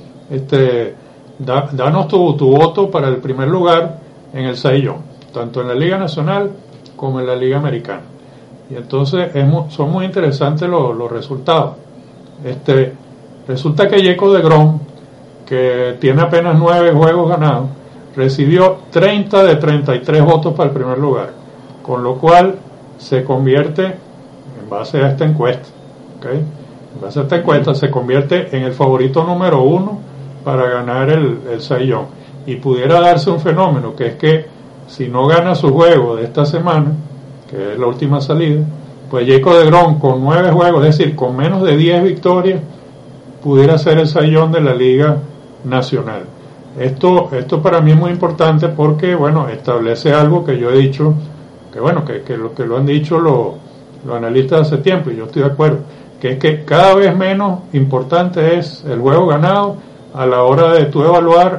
danos tu voto para el primer lugar en el Cy Young, tanto en la Liga Nacional como en la Liga Americana. Y entonces son muy interesantes los resultados. Resulta que Jacob deGrom, que tiene apenas 9 juegos ganados, recibió 30 de 33 votos para el primer lugar, con lo cual se convierte, en base a esta encuesta, ¿okay? En base a esta encuesta se convierte en el favorito número 1 para ganar el Cy Young. Y pudiera darse un fenómeno, que es que si no gana su juego de esta semana, que es la última salida, pues Jacob deGrom con 9 juegos, es decir, con menos de 10 victorias, pudiera ser el Cy Young de la Liga Nacional. Esto para mí es muy importante porque, bueno, establece algo que yo he dicho, que bueno, que lo han dicho los analistas hace tiempo, y yo estoy de acuerdo, que es que cada vez menos importante es el juego ganado a la hora de tú evaluar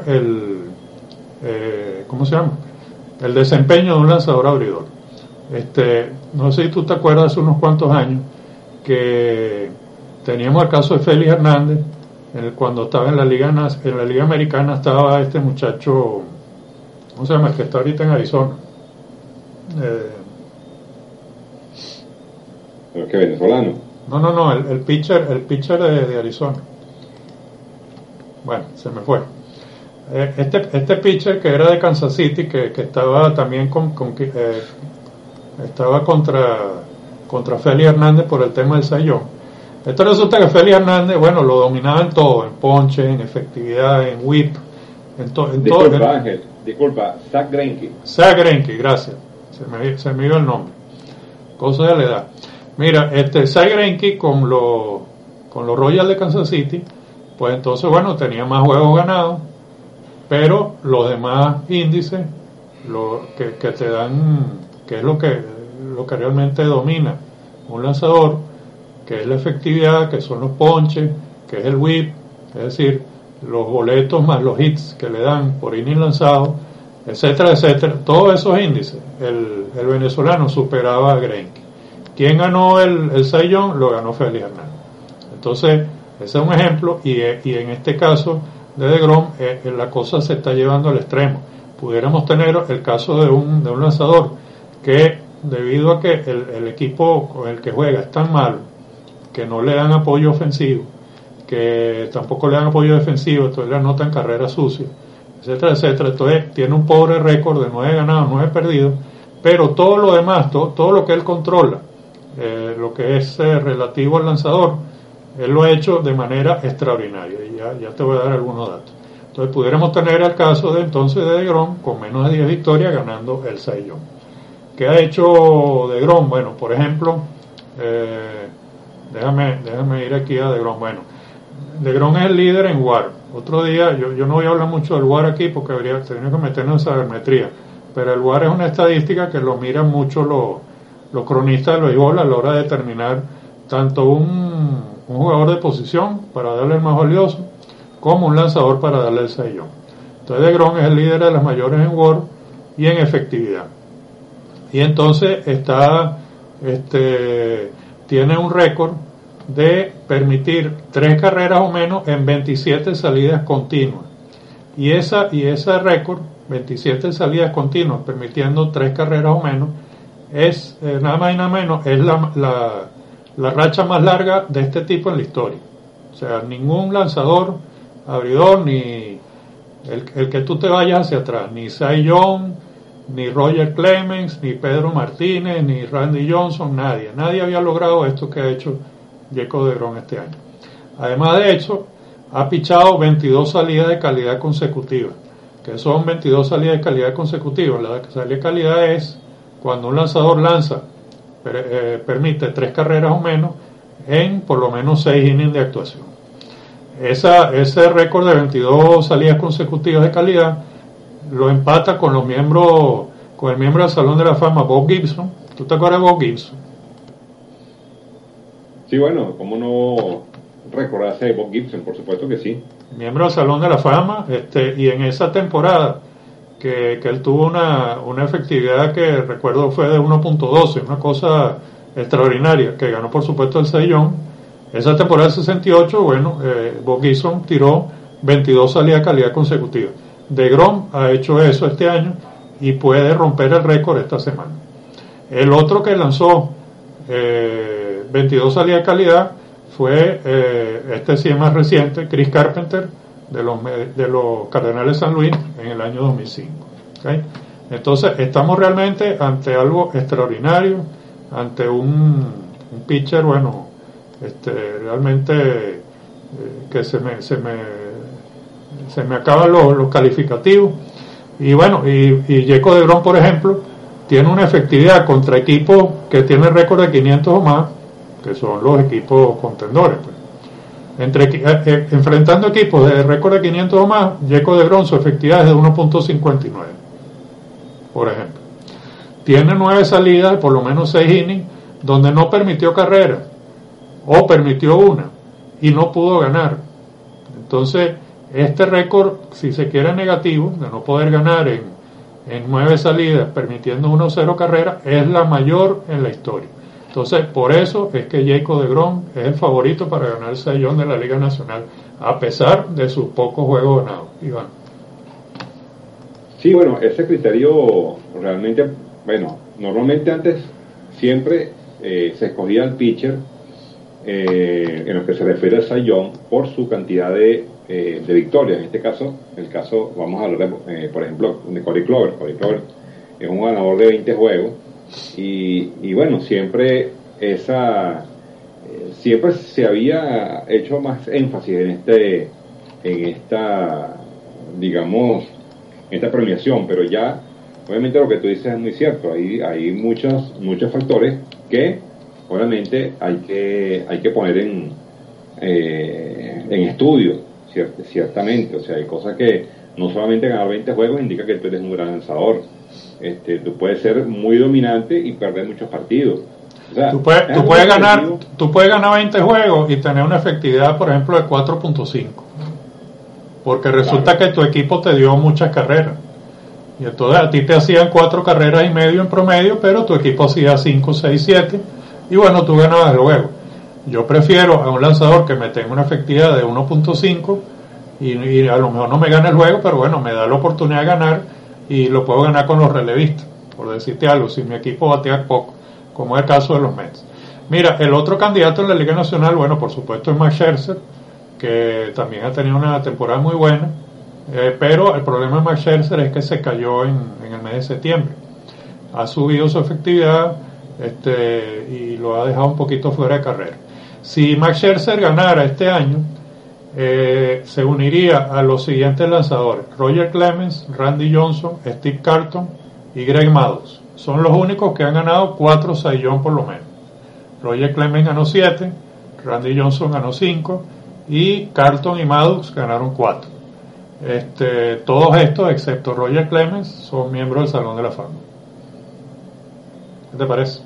¿cómo se llama? El desempeño de un lanzador abridor. No sé si tú te acuerdas, hace unos cuantos años que teníamos el caso de Félix Hernández, cuando estaba en la liga americana, estaba este muchacho, ¿cómo se llama? El que está ahorita en Arizona. ¿Pero qué, venezolano? No, el pitcher de Arizona. Bueno, se me fue. Este pitcher que era de Kansas City, que estaba también estaba contra Félix Hernández por el tema del Cy Young. Esto resulta que Félix Hernández, bueno, lo dominaba en todo, en ponche, en efectividad, en whip, en todo. Ángel, disculpa, Zach Greinke. Zach Greinke, gracias. Se me dio el nombre. Cosa de la edad. Mira, Zach Greinke con los Royals de Kansas City, pues entonces, bueno, tenía más juegos ganados, pero los demás índices, que te dan, que es lo que realmente domina un lanzador, que es la efectividad, que son los ponches, que es el whip, es decir, los boletos más los hits que le dan por inning lanzado, etcétera, etcétera. Todos esos índices, el venezolano superaba a Greinke. ¿Quién ganó el Cy Young? Lo ganó Félix Hernández. Entonces, ese es un ejemplo, y en este caso de deGrom, la cosa se está llevando al extremo. Pudiéramos tener el caso de un lanzador que, debido a que el equipo con el que juega es tan malo, que no le dan apoyo ofensivo, que tampoco le dan apoyo defensivo, entonces le anotan carreras sucias, etcétera, etcétera. Entonces tiene un pobre récord de 9 ganados, 9 perdidos, pero todo lo demás, todo lo que él controla, lo que es relativo al lanzador, él lo ha hecho de manera extraordinaria, y ya te voy a dar algunos datos. Entonces pudiéramos tener el caso de entonces de DeGrom con menos de 10 victorias ganando el Cy Young. ¿Qué ha hecho DeGrom? Bueno, por ejemplo, déjame ir aquí a DeGrom. Bueno, DeGrom es el líder en WAR. Otro día, yo no voy a hablar mucho del WAR aquí porque tendría que meternos en sabermetría, pero el WAR es una estadística que lo miran mucho los cronistas de béisbol a la hora de determinar tanto un jugador de posición para darle el más valioso como un lanzador para darle el Cy Young. Entonces DeGrom es el líder de las mayores en WAR y en efectividad. Y entonces tiene un récord de permitir 3 carreras o menos en 27 salidas continuas. Y ese récord, 27 salidas continuas, permitiendo 3 carreras o menos, es nada más y nada menos, es la racha más larga de este tipo en la historia. O sea, ningún lanzador, abridor, ni el que tú te vayas hacia atrás, ni Cy Young, ni Roger Clemens, ni Pedro Martínez, ni Randy Johnson, nadie había logrado esto que ha hecho Jacob DeGrom este año. Además de eso, ha pichado 22 salidas de calidad consecutivas. ¿Qué son 22 salidas de calidad consecutivas? La salida de calidad es cuando un lanzador permite 3 carreras o menos en por lo menos 6 innings de actuación. Ese récord de 22 salidas consecutivas de calidad lo empata con el miembro del Salón de la Fama, Bob Gibson. ¿Tú te acuerdas de Bob Gibson? Sí, bueno, ¿cómo no recordarse de Bob Gibson? Por supuesto que sí. Miembro del Salón de la Fama, y en esa temporada que él tuvo una efectividad que recuerdo fue de 1.12, una cosa extraordinaria, que ganó por supuesto el Cy Young. Esa temporada del 68, bueno, Bob Gibson tiró 22 salidas de calidad consecutivas. DeGrom ha hecho eso este año y puede romper el récord esta semana. El otro que lanzó 22 salidas de calidad fue sí es más reciente, Chris Carpenter de los Cardenales de San Luis en el año 2005. ¿Okay? Entonces estamos realmente ante algo extraordinario, ante un pitcher, bueno, realmente que se me acaban los calificativos. Y bueno, y Jacob DeGrom, por ejemplo, tiene una efectividad contra equipos que tienen récord de 500 o más, que son los equipos contendores, pues. Enfrentando equipos de récord de 500 o más, Jacob DeGrom su efectividad es de 1.59, por ejemplo. Tiene 9 salidas, por lo menos 6 innings, donde no permitió carrera, o permitió una, y no pudo ganar. Entonces, este récord, si se quiere negativo, de no poder ganar en 9 salidas, permitiendo 1 o 0 carreras, es la mayor en la historia. Entonces, por eso es que Jacob DeGrom es el favorito para ganar el Cy Young de la Liga Nacional, a pesar de sus pocos juegos ganados. Iván. Sí, bueno, ese criterio realmente, bueno, normalmente antes siempre se escogía al pitcher en lo que se refiere al Cy Young por su cantidad de victorias. En este caso, vamos a hablar por ejemplo, de Corey Kluber. Corey Kluber es un ganador de 20 juegos y bueno, siempre se había hecho más énfasis en esta premiación, pero ya obviamente lo que tú dices es muy cierto. Hay muchos factores que obviamente hay que poner en estudio, ciertamente. O sea, hay cosas que no solamente ganar 20 juegos indica que tú eres un gran lanzador. Tú puedes ser muy dominante y perder muchos partidos. O sea, tú puedes ganar 20 juegos y tener una efectividad, por ejemplo, de 4.5, porque resulta que tu equipo te dio muchas carreras, y entonces a ti te hacían 4 carreras y medio en promedio, pero tu equipo hacía 5, 6, 7, y bueno, tú ganabas el juego. Yo prefiero a un lanzador que me tenga una efectividad de 1.5 y a lo mejor no me gana el juego, pero bueno, me da la oportunidad de ganar, y lo puedo ganar con los relevistas, por decirte algo, si mi equipo batea poco, como es el caso de los Mets. Mira, el otro candidato en la Liga Nacional, bueno, por supuesto es Max Scherzer, que también ha tenido una temporada muy buena, pero el problema de Max Scherzer es que se cayó en el mes de septiembre. Ha subido su efectividad, y lo ha dejado un poquito fuera de carrera. Si Max Scherzer ganara este año, se uniría a los siguientes lanzadores: Roger Clemens, Randy Johnson, Steve Carlton y Greg Maddux. Son los únicos que han ganado 4 Cy Young por lo menos. Roger Clemens ganó 7, Randy Johnson ganó 5 y Carlton y Maddux ganaron 4. Todos estos, excepto Roger Clemens, son miembros del Salón de la Fama. ¿Qué te parece?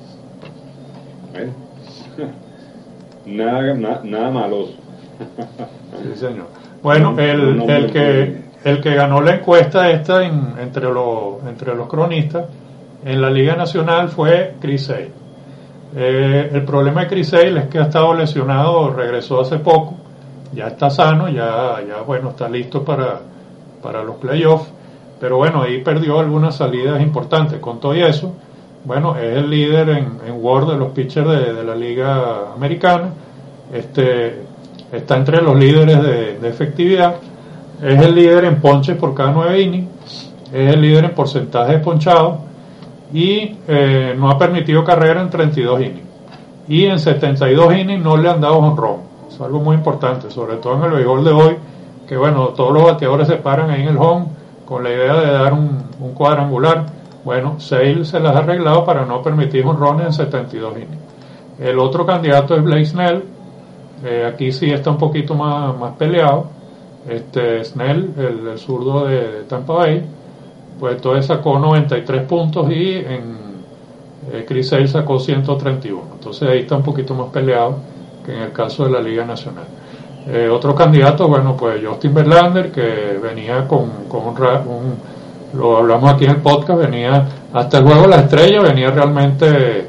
Bueno, nada malos. Sí, señor. Bueno, el que ganó la encuesta esta entre los cronistas en la Liga Nacional fue Chris Sale. El problema de Chris Sale es que ha estado lesionado, regresó hace poco, ya está sano, ya bueno, está listo para los playoffs, pero bueno, ahí perdió algunas salidas importantes. Con todo y eso, bueno, es el líder en WAR de los pitchers de la Liga Americana, está entre los líderes de efectividad, es el líder en ponches por cada 9 innings, es el líder en porcentaje de ponchados y no ha permitido carrera en 32 innings. Y en 72 innings no le han dado jonrón. Es algo muy importante, sobre todo en el béisbol de hoy, que bueno, todos los bateadores se paran ahí en el home con la idea de dar un cuadrangular. Bueno, Sale se las ha arreglado para no permitir jonrones en 72 innings. El otro candidato es Blake Snell. Aquí sí está un poquito más peleado. Snell, el zurdo de Tampa Bay, pues entonces sacó 93 puntos y Chris Sale sacó 131. Entonces ahí está un poquito más peleado que en el caso de la Liga Nacional. Otro candidato, bueno, pues Justin Verlander, que venía con lo hablamos aquí en el podcast, venía hasta el juego de la estrella, venía realmente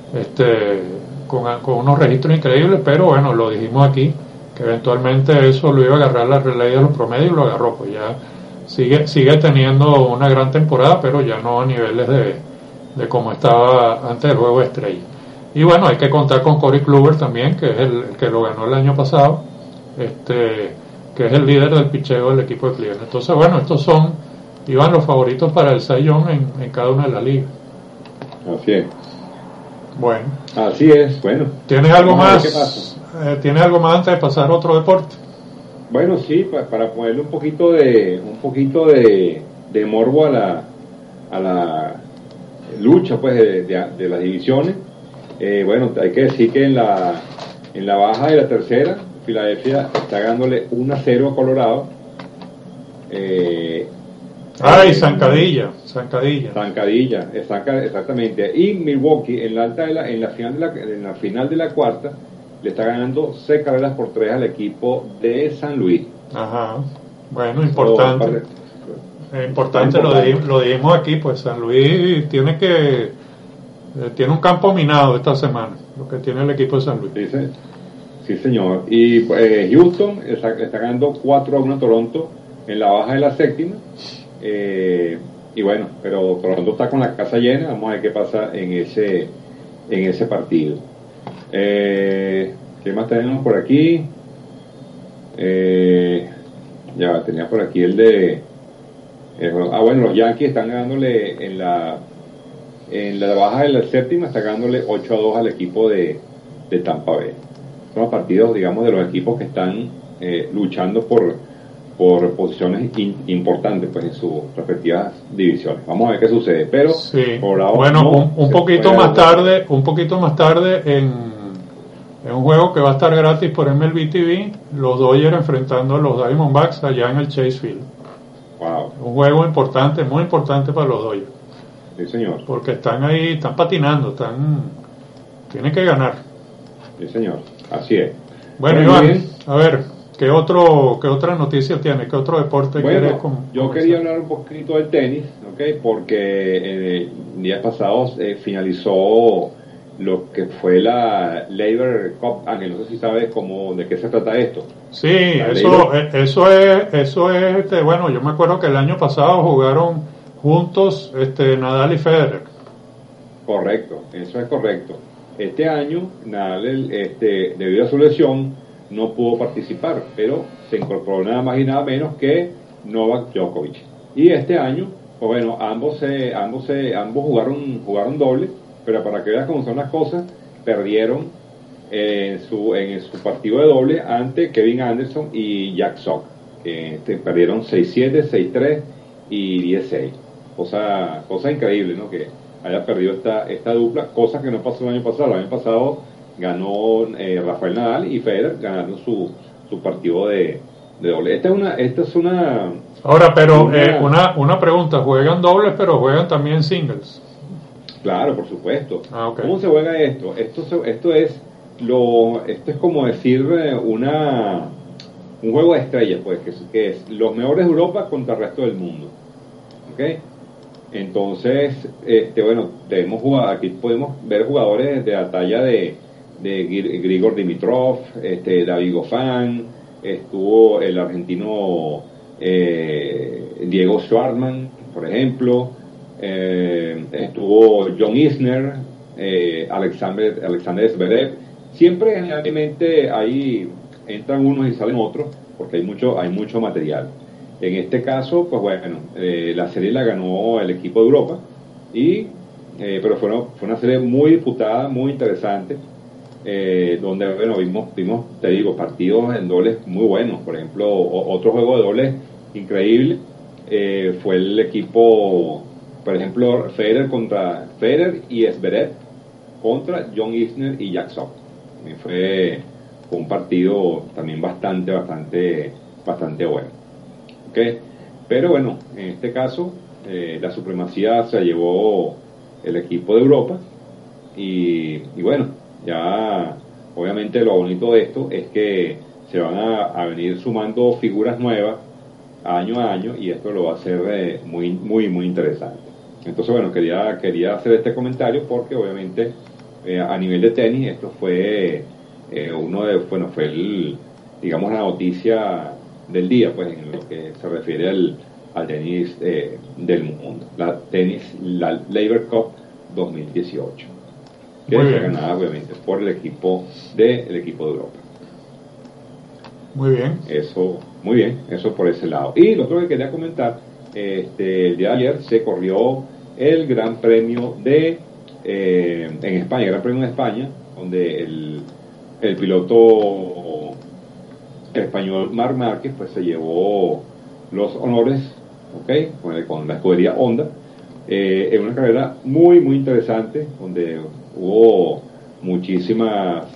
con unos registros increíbles, pero bueno, lo dijimos aquí, que eventualmente eso lo iba a agarrar la relay de los promedios y lo agarró. Pues ya sigue teniendo una gran temporada, pero ya no a niveles de como estaba antes del juego de estrella. Y bueno, hay que contar con Corey Kluber también, que es el que lo ganó el año pasado, que es el líder del picheo del equipo de Cleveland. Entonces bueno, estos iban los favoritos para el Cy Young en cada una de las ligas. Así es. Bueno. Así es, bueno. ¿Tienes algo más? ¿Qué pasa? ¿Tienes algo más antes de pasar a otro deporte? Bueno, sí, para ponerle un poquito de morbo a la lucha, pues, de las divisiones. Bueno, hay que decir que en la baja de la tercera, Filadelfia está ganándole 1-0 a Colorado. Zancadilla, exactamente. Y Milwaukee en la final de la cuarta le está ganando 6 carreras por 3 al equipo de San Luis. Ajá. Bueno, importante. Importante, lo dijimos aquí, pues San Luis tiene un campo minado esta semana, lo que tiene el equipo de San Luis. Sí, señor. Y Houston está ganando 4-1 a Toronto en la baja de la séptima. Y bueno, pero Toronto está con la casa llena. Vamos a ver qué pasa en ese partido. ¿Qué más tenemos por aquí? Ya tenía por aquí el de bueno, los Yankees están ganándole en la baja de la séptima, está ganándole 8-2 al equipo de Tampa Bay. Son los partidos, digamos, de los equipos que están luchando por posiciones importantes, pues, en sus respectivas divisiones. Vamos a ver qué sucede, pero sí. Por ahora bueno, un poquito más tarde en un juego que va a estar gratis por MLB TV, los Dodgers enfrentando a los Diamondbacks allá en el Chase Field. Wow. Un juego importante, muy importante para los Dodgers. Sí, señor. Porque están patinando, tienen que ganar. Sí, señor. Así es. Bueno, Iván, a ver, ¿qué otra noticia tiene? ¿Qué otro deporte quieres comenzar? Yo quería hablar un poquito del tenis, ¿okay? Porque días pasados finalizó lo que fue la Labor Cup. Ángel, no sé si sabes de qué se trata esto. Sí, eso es bueno, yo me acuerdo que el año pasado jugaron juntos Nadal y Federer. Correcto, eso es correcto. Este año Nadal, debido a su lesión, no pudo participar, pero se incorporó nada más y nada menos que Novak Djokovic. Y este año, pues bueno, ambos jugaron doble. pero para que veas cómo son las cosas, perdieron en su partido de doble ante Kevin Anderson y Jack Sock. Perdieron 6-7, 6-3 y 10-6. Cosa increíble, ¿no? Que haya perdido esta dupla, cosa que no pasó el año pasado. El año pasado ganó Rafael Nadal y Federer ganaron su partido de doble. Esta es una... Ahora, pero una pregunta, ¿juegan dobles pero juegan también singles? Claro, por supuesto. Okay. ¿Cómo se juega esto? Esto es como decir un juego de estrellas, pues, que es los mejores de Europa contra el resto del mundo. ¿Ok? Entonces, bueno, aquí podemos ver jugadores de la talla de Grigor Dimitrov, David Goffin, estuvo el argentino Diego Schwartzman, por ejemplo, estuvo John Isner, Alexander Zverev. Siempre generalmente ahí entran unos y salen otros, porque hay mucho material. En este caso, pues bueno, la serie la ganó el equipo de Europa, pero fue una serie muy disputada, muy interesante, donde bueno, vimos, te digo, partidos en dobles muy buenos. Por ejemplo, otro juego de dobles increíble fue el equipo, por ejemplo, Federer y Zverev contra John Isner y Jack Sock. Fue un partido también bastante bueno. ¿Okay? Pero bueno, en este caso la supremacía se llevó el equipo de Europa y bueno, ya obviamente lo bonito de esto es que se van a venir sumando figuras nuevas año a año, y esto lo va a hacer muy interesante. Entonces bueno, quería hacer este comentario porque obviamente a nivel de tenis esto fue digamos la noticia del día, pues, en lo que se refiere al tenis del mundo, la Laver Cup 2018, que fue ganada obviamente por el equipo de Europa. Muy bien. Eso por ese lado. Y lo otro que quería comentar, el día de ayer se corrió el Gran Premio en España, Gran Premio de España, donde el piloto español Marc Márquez pues se llevó los honores, ¿okay? con la escudería Honda, en una carrera muy interesante, donde hubo muchísimas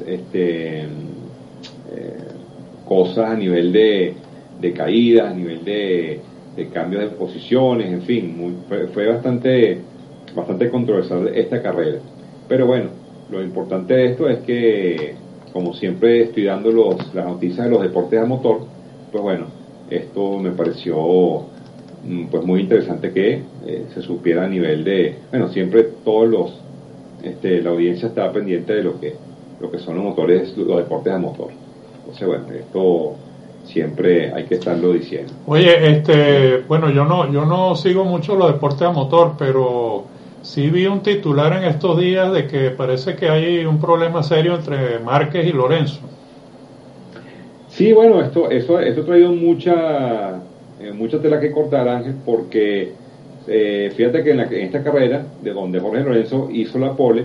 cosas a nivel de caídas, a nivel de cambios de posiciones, en fin, fue bastante controversial esta carrera. Pero bueno, lo importante de esto es que, como siempre estoy dando las noticias de los deportes a motor, pues bueno, esto me pareció pues muy interesante que se supiera a nivel de, bueno, siempre la audiencia estaba pendiente de lo que son los deportes a motor. Entonces bueno, esto siempre hay que estarlo diciendo. Oye, bueno, yo no sigo mucho los deportes a motor, pero sí vi un titular en estos días de que parece que hay un problema serio entre Márquez y Lorenzo. Sí, bueno, esto ha traído mucha tela que cortar, Ángel, porque fíjate que en esta carrera, de donde Jorge Lorenzo hizo la pole,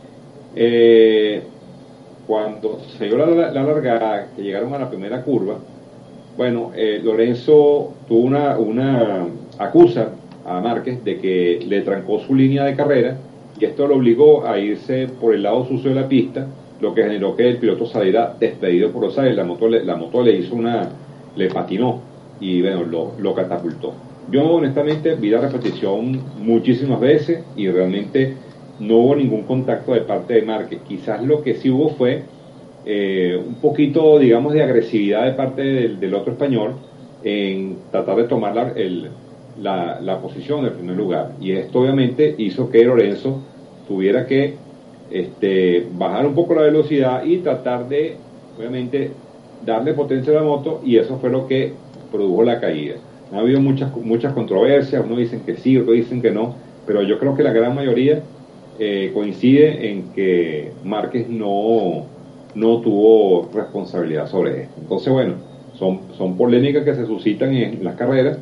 cuando se dio la largada, que llegaron a la primera curva, bueno, Lorenzo tuvo acusa a Márquez de que le trancó su línea de carrera, y esto lo obligó a irse por el lado sucio de la pista, lo que generó que el piloto saliera despedido por los aires. La moto le patinó y bueno, lo catapultó. Yo honestamente vi la repetición muchísimas veces y realmente no hubo ningún contacto de parte de Márquez. Quizás lo que sí hubo fue un poquito, digamos, de agresividad de parte del otro español en tratar de tomar la posición en primer lugar, y esto obviamente hizo que Lorenzo tuviera que bajar un poco la velocidad y tratar de, obviamente, darle potencia a la moto, y eso fue lo que produjo la caída. Ha habido muchas controversias, unos dicen que sí, otros dicen que no, pero yo creo que la gran mayoría coincide en que Márquez no tuvo responsabilidad sobre esto. Entonces bueno, son polémicas que se suscitan en las carreras.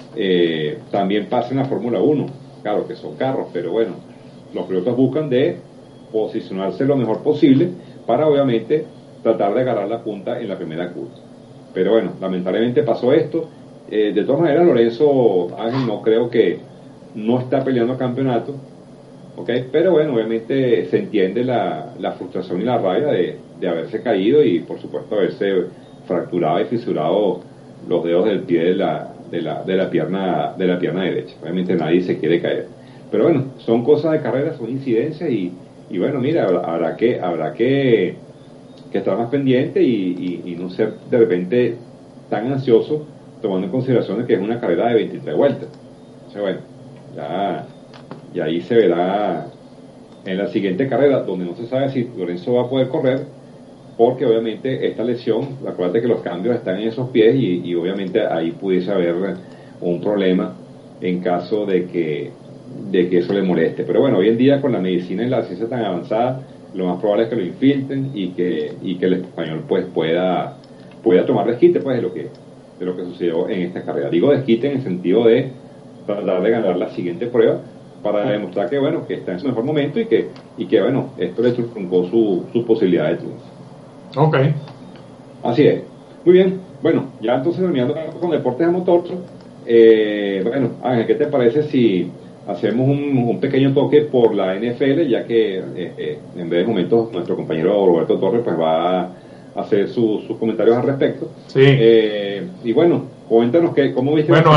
También pasa en la Fórmula 1, claro que son carros, pero bueno, los pilotos buscan de posicionarse lo mejor posible para obviamente tratar de agarrar la punta en la primera curva. Pero bueno, lamentablemente pasó esto. De todas maneras, Lorenzo Ángel no creo que no está peleando campeonato, ¿okay? Pero bueno, obviamente se entiende la frustración y la rabia de haberse caído y por supuesto haberse fracturado y fisurado los dedos del pie de la pierna derecha. Obviamente nadie se quiere caer. Pero bueno, son cosas de carrera, son incidencias y bueno, mira, habrá que estar más pendiente y no ser de repente tan ansioso, tomando en consideración que es una carrera de 23 vueltas. O sea, bueno, ya ahí se verá en la siguiente carrera, donde no se sabe si Lorenzo va a poder correr, porque obviamente esta lesión, acuérdate que los cambios están en esos pies y obviamente ahí pudiese haber un problema en caso de que eso le moleste. Pero bueno, hoy en día con la medicina y la ciencia tan avanzada, lo más probable es que lo infiltren y que el español pues pueda tomar desquite pues de lo que sucedió en esta carrera. Digo desquite en el sentido de tratar de ganar la siguiente prueba para demostrar que bueno, que está en su mejor momento y que bueno, esto le truncó su posibilidad de triunfo. Ok. Así es. Muy bien. Bueno, ya entonces terminando con deportes a motor, bueno, Ángel, ¿qué te parece si hacemos un pequeño toque por la NFL, ya que en breves momentos nuestro compañero Roberto Torres pues va a hacer sus comentarios al respecto? Sí. Y bueno, cuéntanos cómo viste. Bueno,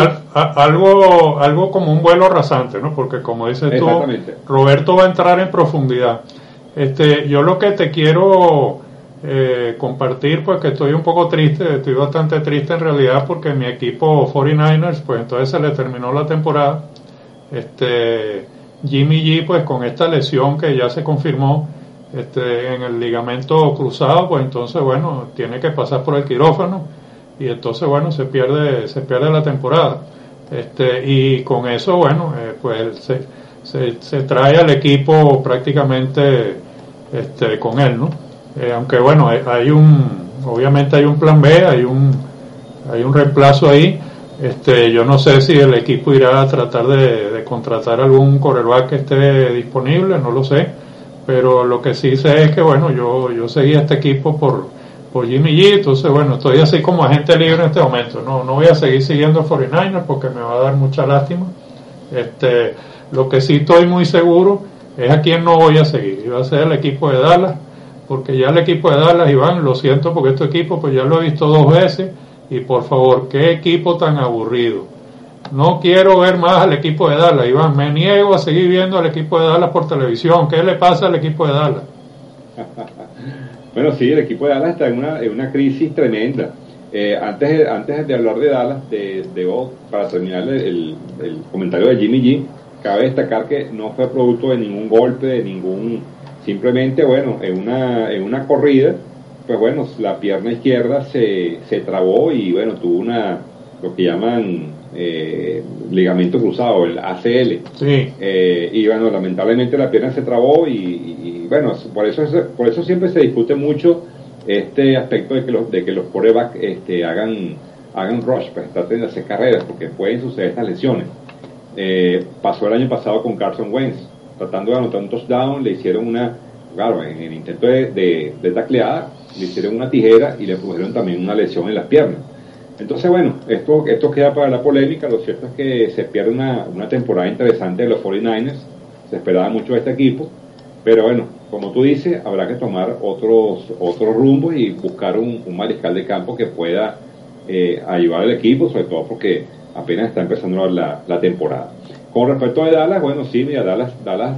algo como un vuelo rasante, ¿no? Porque como dices tú, Roberto va a entrar en profundidad. Yo lo que te quiero compartir, pues que estoy un poco triste, estoy bastante triste en realidad porque mi equipo 49ers, pues entonces se le terminó la temporada. Jimmy G, pues con esta lesión que ya se confirmó en el ligamento cruzado, pues entonces bueno, tiene que pasar por el quirófano y entonces bueno, se pierde la temporada. Y con eso bueno, pues se trae al equipo prácticamente con él, ¿no? Aunque bueno, obviamente hay un plan B, hay un reemplazo ahí. Yo no sé si el equipo irá a tratar de contratar algún quarterback que esté disponible, no lo sé, pero lo que sí sé es que bueno, yo seguí a este equipo por Jimmy G, entonces bueno, estoy así como agente libre en este momento, no voy a seguir siguiendo 49ers porque me va a dar mucha lástima. Lo que sí estoy muy seguro es a quién no voy a seguir, y va a ser el equipo de Dallas, porque ya el equipo de Dallas, Iván, lo siento porque este equipo pues ya lo he visto 2 veces. Y por favor, qué equipo tan aburrido. No quiero ver más al equipo de Dallas, Iván. Me niego a seguir viendo al equipo de Dallas por televisión. ¿Qué le pasa al equipo de Dallas? Bueno, sí, el equipo de Dallas está en una crisis tremenda. Antes de hablar de Dallas, para terminar el comentario de Jimmy G, cabe destacar que no fue producto de ningún golpe, simplemente, bueno, en una corrida, pues bueno, la pierna izquierda se trabó y bueno, tuvo lo que llaman ligamento cruzado, el ACL. Sí. Y bueno, lamentablemente la pierna se trabó y bueno, por eso siempre se discute mucho este aspecto de que los quarterbacks hagan rush, pues traten de hacer carreras, porque pueden suceder estas lesiones. Pasó el año pasado con Carson Wentz, tratando de anotar un touchdown, le hicieron claro, en el intento de tacleada, le hicieron una tijera y le pusieron también una lesión en las piernas. Entonces, bueno, esto queda para la polémica. Lo cierto es que se pierde una temporada interesante de los 49ers. Se esperaba mucho de este equipo, pero bueno, como tú dices, habrá que tomar otros rumbos y buscar un mariscal de campo que pueda ayudar al equipo, sobre todo porque apenas está empezando la temporada. Con respecto a Dallas, bueno, sí, mira, Dallas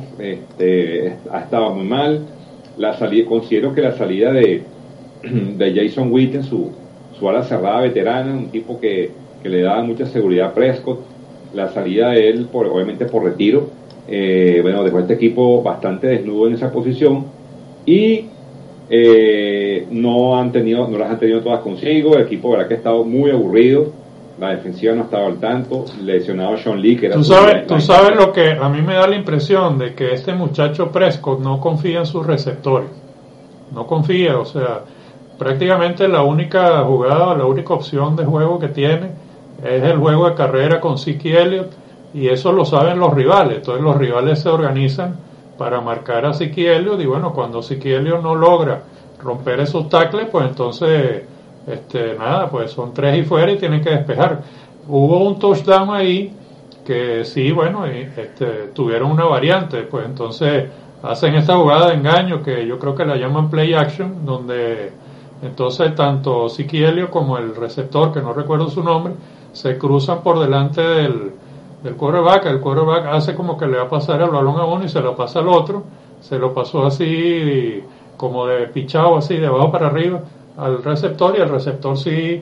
ha estado muy mal. Considero que la salida de Jason Witten, su ala cerrada veterana, un tipo que le daba mucha seguridad a Prescott, la salida de él obviamente por retiro, bueno, dejó a este equipo bastante desnudo en esa posición y no las han tenido todas consigo. El equipo, verdad, que ha estado muy aburrido. La defensiva no estaba al tanto, lesionado Sean Lee, que era... Tú sabes lo que a mí me da la impresión de que este muchacho Prescott no confía en sus receptores. No confía, o sea, prácticamente la única jugada, la única opción de juego que tiene es el juego de carrera con Zeke Elliott, y eso lo saben los rivales. Entonces los rivales se organizan para marcar a Zeke Elliott, y bueno, cuando Zeke Elliott no logra romper esos tackles, pues entonces nada, pues son 3 y fuera y tienen que despejar. Hubo un touchdown ahí que sí, bueno, tuvieron una variante, pues entonces hacen esta jugada de engaño que yo creo que la llaman play action, donde entonces tanto Zeke Elliott como el receptor, que no recuerdo su nombre, se cruzan por delante del quarterback. El quarterback hace como que le va a pasar el balón a uno y se lo pasa al otro. Se lo pasó así como de pichado, así de abajo para arriba al receptor, y el receptor sí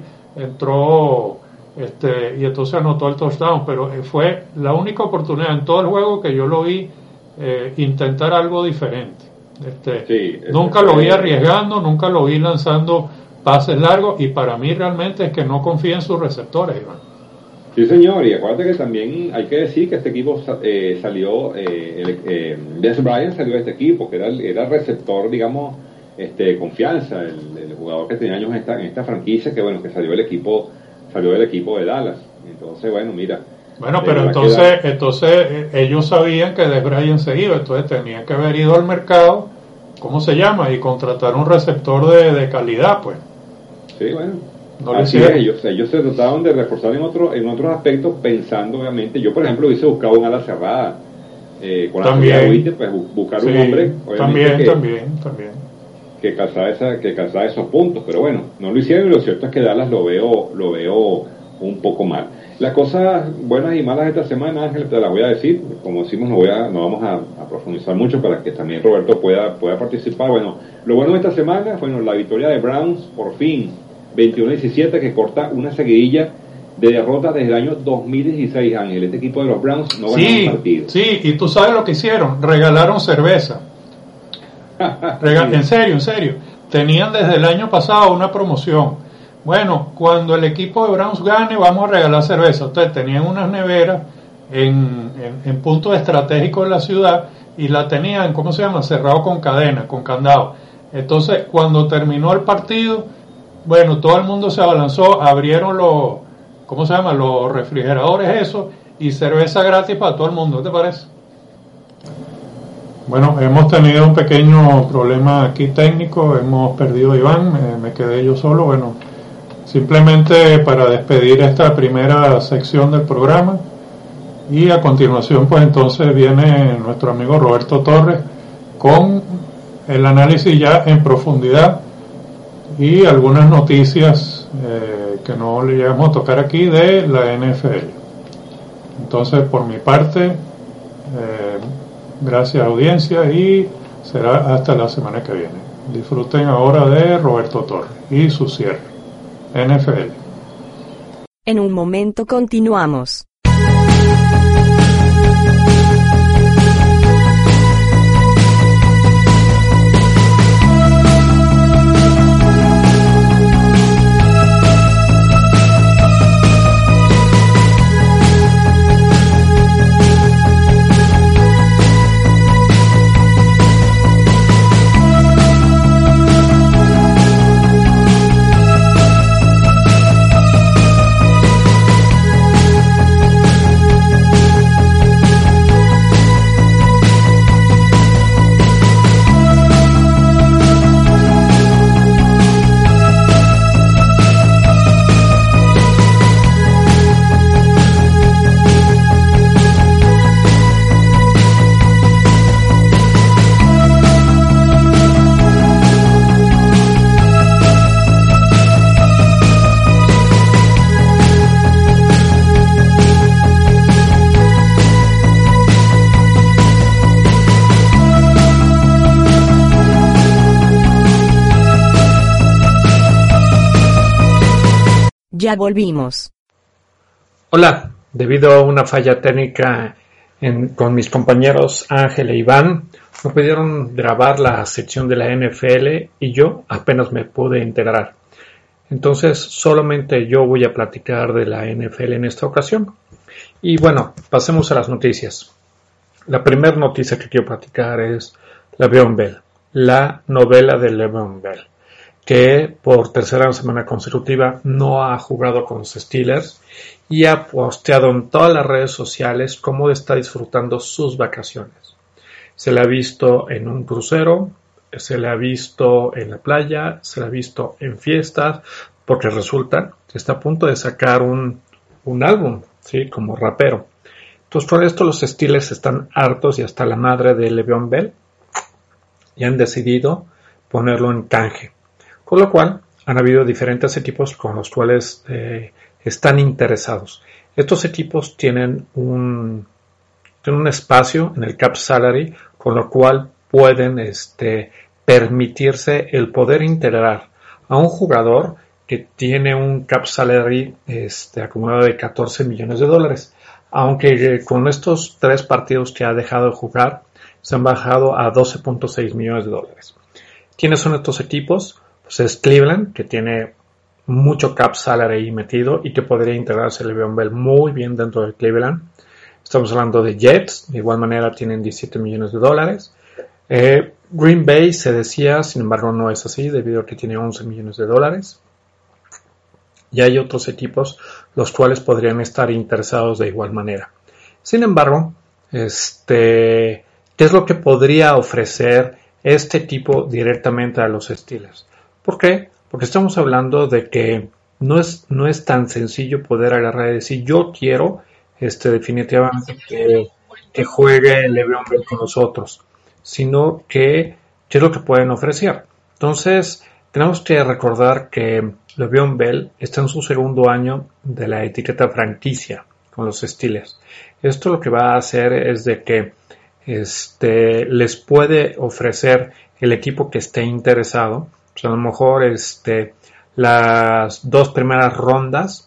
entró y entonces anotó el touchdown. Pero fue la única oportunidad en todo el juego que yo lo vi intentar algo diferente. Nunca lo vi arriesgando, nunca lo vi lanzando pases largos, y para mí realmente es que no confía en sus receptores, Iván. Sí, señor, y acuérdate que también hay que decir que este equipo salió, Dez Bryant salió de este equipo, que era el receptor, digamos, de confianza, el jugador que tenía años en esta franquicia, que bueno, que salió del equipo de Dallas. Entonces, bueno, mira. Bueno, pero entonces ellos sabían que Dez Bryant se iba, entonces tenían que haber ido al mercado, ¿cómo se llama? Y contratar un receptor de calidad, pues. Sí, bueno. No así es, ellos se trataron de reforzar en otros aspectos, pensando obviamente. Yo, por ejemplo, hubiese buscado un ala cerrada con la salida de Witte, pues buscar un hombre también que calzara esos puntos, pero bueno, no lo hicieron, y lo cierto es que Dallas lo veo un poco mal. Las cosas buenas y malas de esta semana, Ángel, te las voy a decir. Como decimos, no vamos a profundizar mucho para que también Roberto pueda participar. Bueno, lo bueno de esta semana fue la victoria de Browns, por fin, 21-17, que corta una seguidilla de derrotas desde el año 2016, Ángel. Este equipo de los Browns no ganó un partido. Sí, y tú sabes lo que hicieron, regalaron cerveza. En serio. Tenían desde el año pasado una promoción. Bueno, cuando el equipo de Browns gane, vamos a regalar cerveza. Entonces tenían unas neveras en puntos estratégicos de la ciudad, y la tenían, ¿cómo se llama? Cerrado con cadena, con candado. Entonces, cuando terminó el partido, bueno, todo el mundo se abalanzó, abrieron los refrigeradores esos, y cerveza gratis para todo el mundo. ¿Qué te parece? Bueno, hemos tenido un pequeño problema aquí técnico, hemos perdido a Iván, me quedé yo solo. Bueno, simplemente para despedir esta primera sección del programa, y a continuación pues entonces viene nuestro amigo Roberto Torres con el análisis ya en profundidad y algunas noticias que no le llegamos a tocar aquí de la NFL. Entonces, por mi parte, gracias audiencia, y será hasta la semana que viene. Disfruten ahora de Roberto Torres y su cierre. NFL. En un momento continuamos. Ya volvimos. Hola, debido a una falla técnica con mis compañeros Ángel e Iván, no pudieron grabar la sección de la NFL y yo apenas me pude integrar. Entonces solamente yo voy a platicar de la NFL en esta ocasión. Y bueno, pasemos a las noticias. La primera noticia que quiero platicar es Le'Veon Bell, la novela de Le'Veon Bell, que por tercera semana consecutiva no ha jugado con los Steelers y ha posteado en todas las redes sociales cómo está disfrutando sus vacaciones. Se le ha visto en un crucero, se le ha visto en la playa, se le ha visto en fiestas, porque resulta que está a punto de sacar un álbum, ¿sí? Como rapero. Entonces, por esto los Steelers están hartos y hasta la madre de Le'Veon Bell y han decidido ponerlo en canje. Con lo cual, han habido diferentes equipos con los cuales están interesados. Estos equipos tienen un espacio en el cap salary, con lo cual pueden permitirse el poder integrar a un jugador que tiene un cap salary acumulado de $14 millones. Aunque con estos 3 partidos que ha dejado de jugar, se han bajado a $12.6 millones. ¿Quiénes son estos equipos? Pues es Cleveland, que tiene mucho cap salary ahí metido y que podría integrarse Le'Veon Bell muy bien dentro de Cleveland. Estamos hablando de Jets, de igual manera tienen $17 millones. Green Bay se decía, sin embargo no es así, debido a que tiene $11 millones. Y hay otros equipos los cuales podrían estar interesados de igual manera. Sin embargo, ¿qué es lo que podría ofrecer este equipo directamente a los Steelers? ¿Por qué? Porque estamos hablando de que no es tan sencillo poder agarrar y decir yo quiero definitivamente que juegue Le'Veon Bell con nosotros, sino que qué es lo que pueden ofrecer. Entonces, tenemos que recordar que Le'Veon Bell está en su segundo año de la etiqueta franquicia con los Steelers. Esto lo que va a hacer es de que les puede ofrecer el equipo que esté interesado. Pues a lo mejor las 2 primeras rondas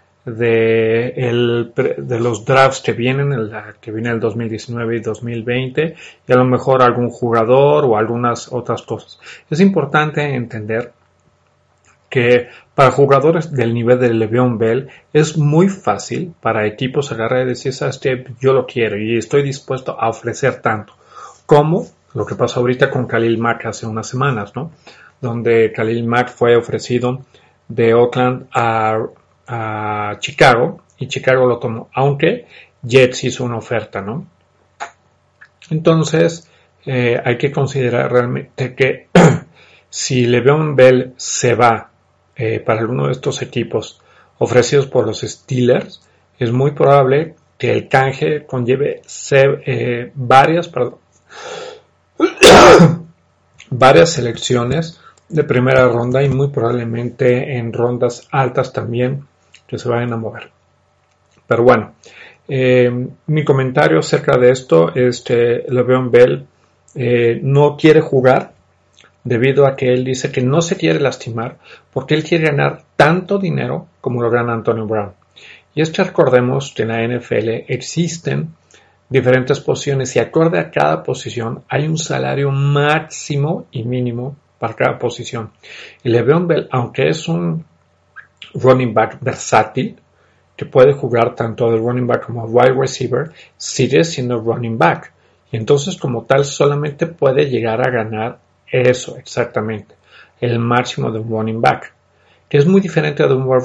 de los drafts que vienen, que viene el 2019 y 2020, y a lo mejor algún jugador o algunas otras cosas. Es importante entender que para jugadores del nivel de Le'Veon Bell es muy fácil para equipos agarrar y decir, ¿sabes qué? Yo lo quiero y estoy dispuesto a ofrecer tanto, como lo que pasó ahorita con Khalil Mack hace unas semanas, ¿no? Donde Khalil Mack fue ofrecido de Oakland a Chicago y Chicago lo tomó, aunque Jets hizo una oferta, ¿no? Entonces hay que considerar realmente que si Le'Veon Bell se va para alguno de estos equipos ofrecidos por los Steelers, es muy probable que el canje conlleve varias selecciones de primera ronda y muy probablemente en rondas altas también que se vayan a mover. Pero bueno, mi comentario acerca de esto es que Le'Veon Bell no quiere jugar debido a que él dice que no se quiere lastimar porque él quiere ganar tanto dinero como lo gana Antonio Brown. Y es que recordemos que en la NFL existen diferentes posiciones y acorde a cada posición hay un salario máximo y mínimo para cada posición. Y Le'Veon Bell, aunque es un running back versátil, que puede jugar tanto de running back como wide receiver, sigue siendo running back. Y entonces como tal solamente puede llegar a ganar eso exactamente, el máximo de un running back, que es muy diferente de un wide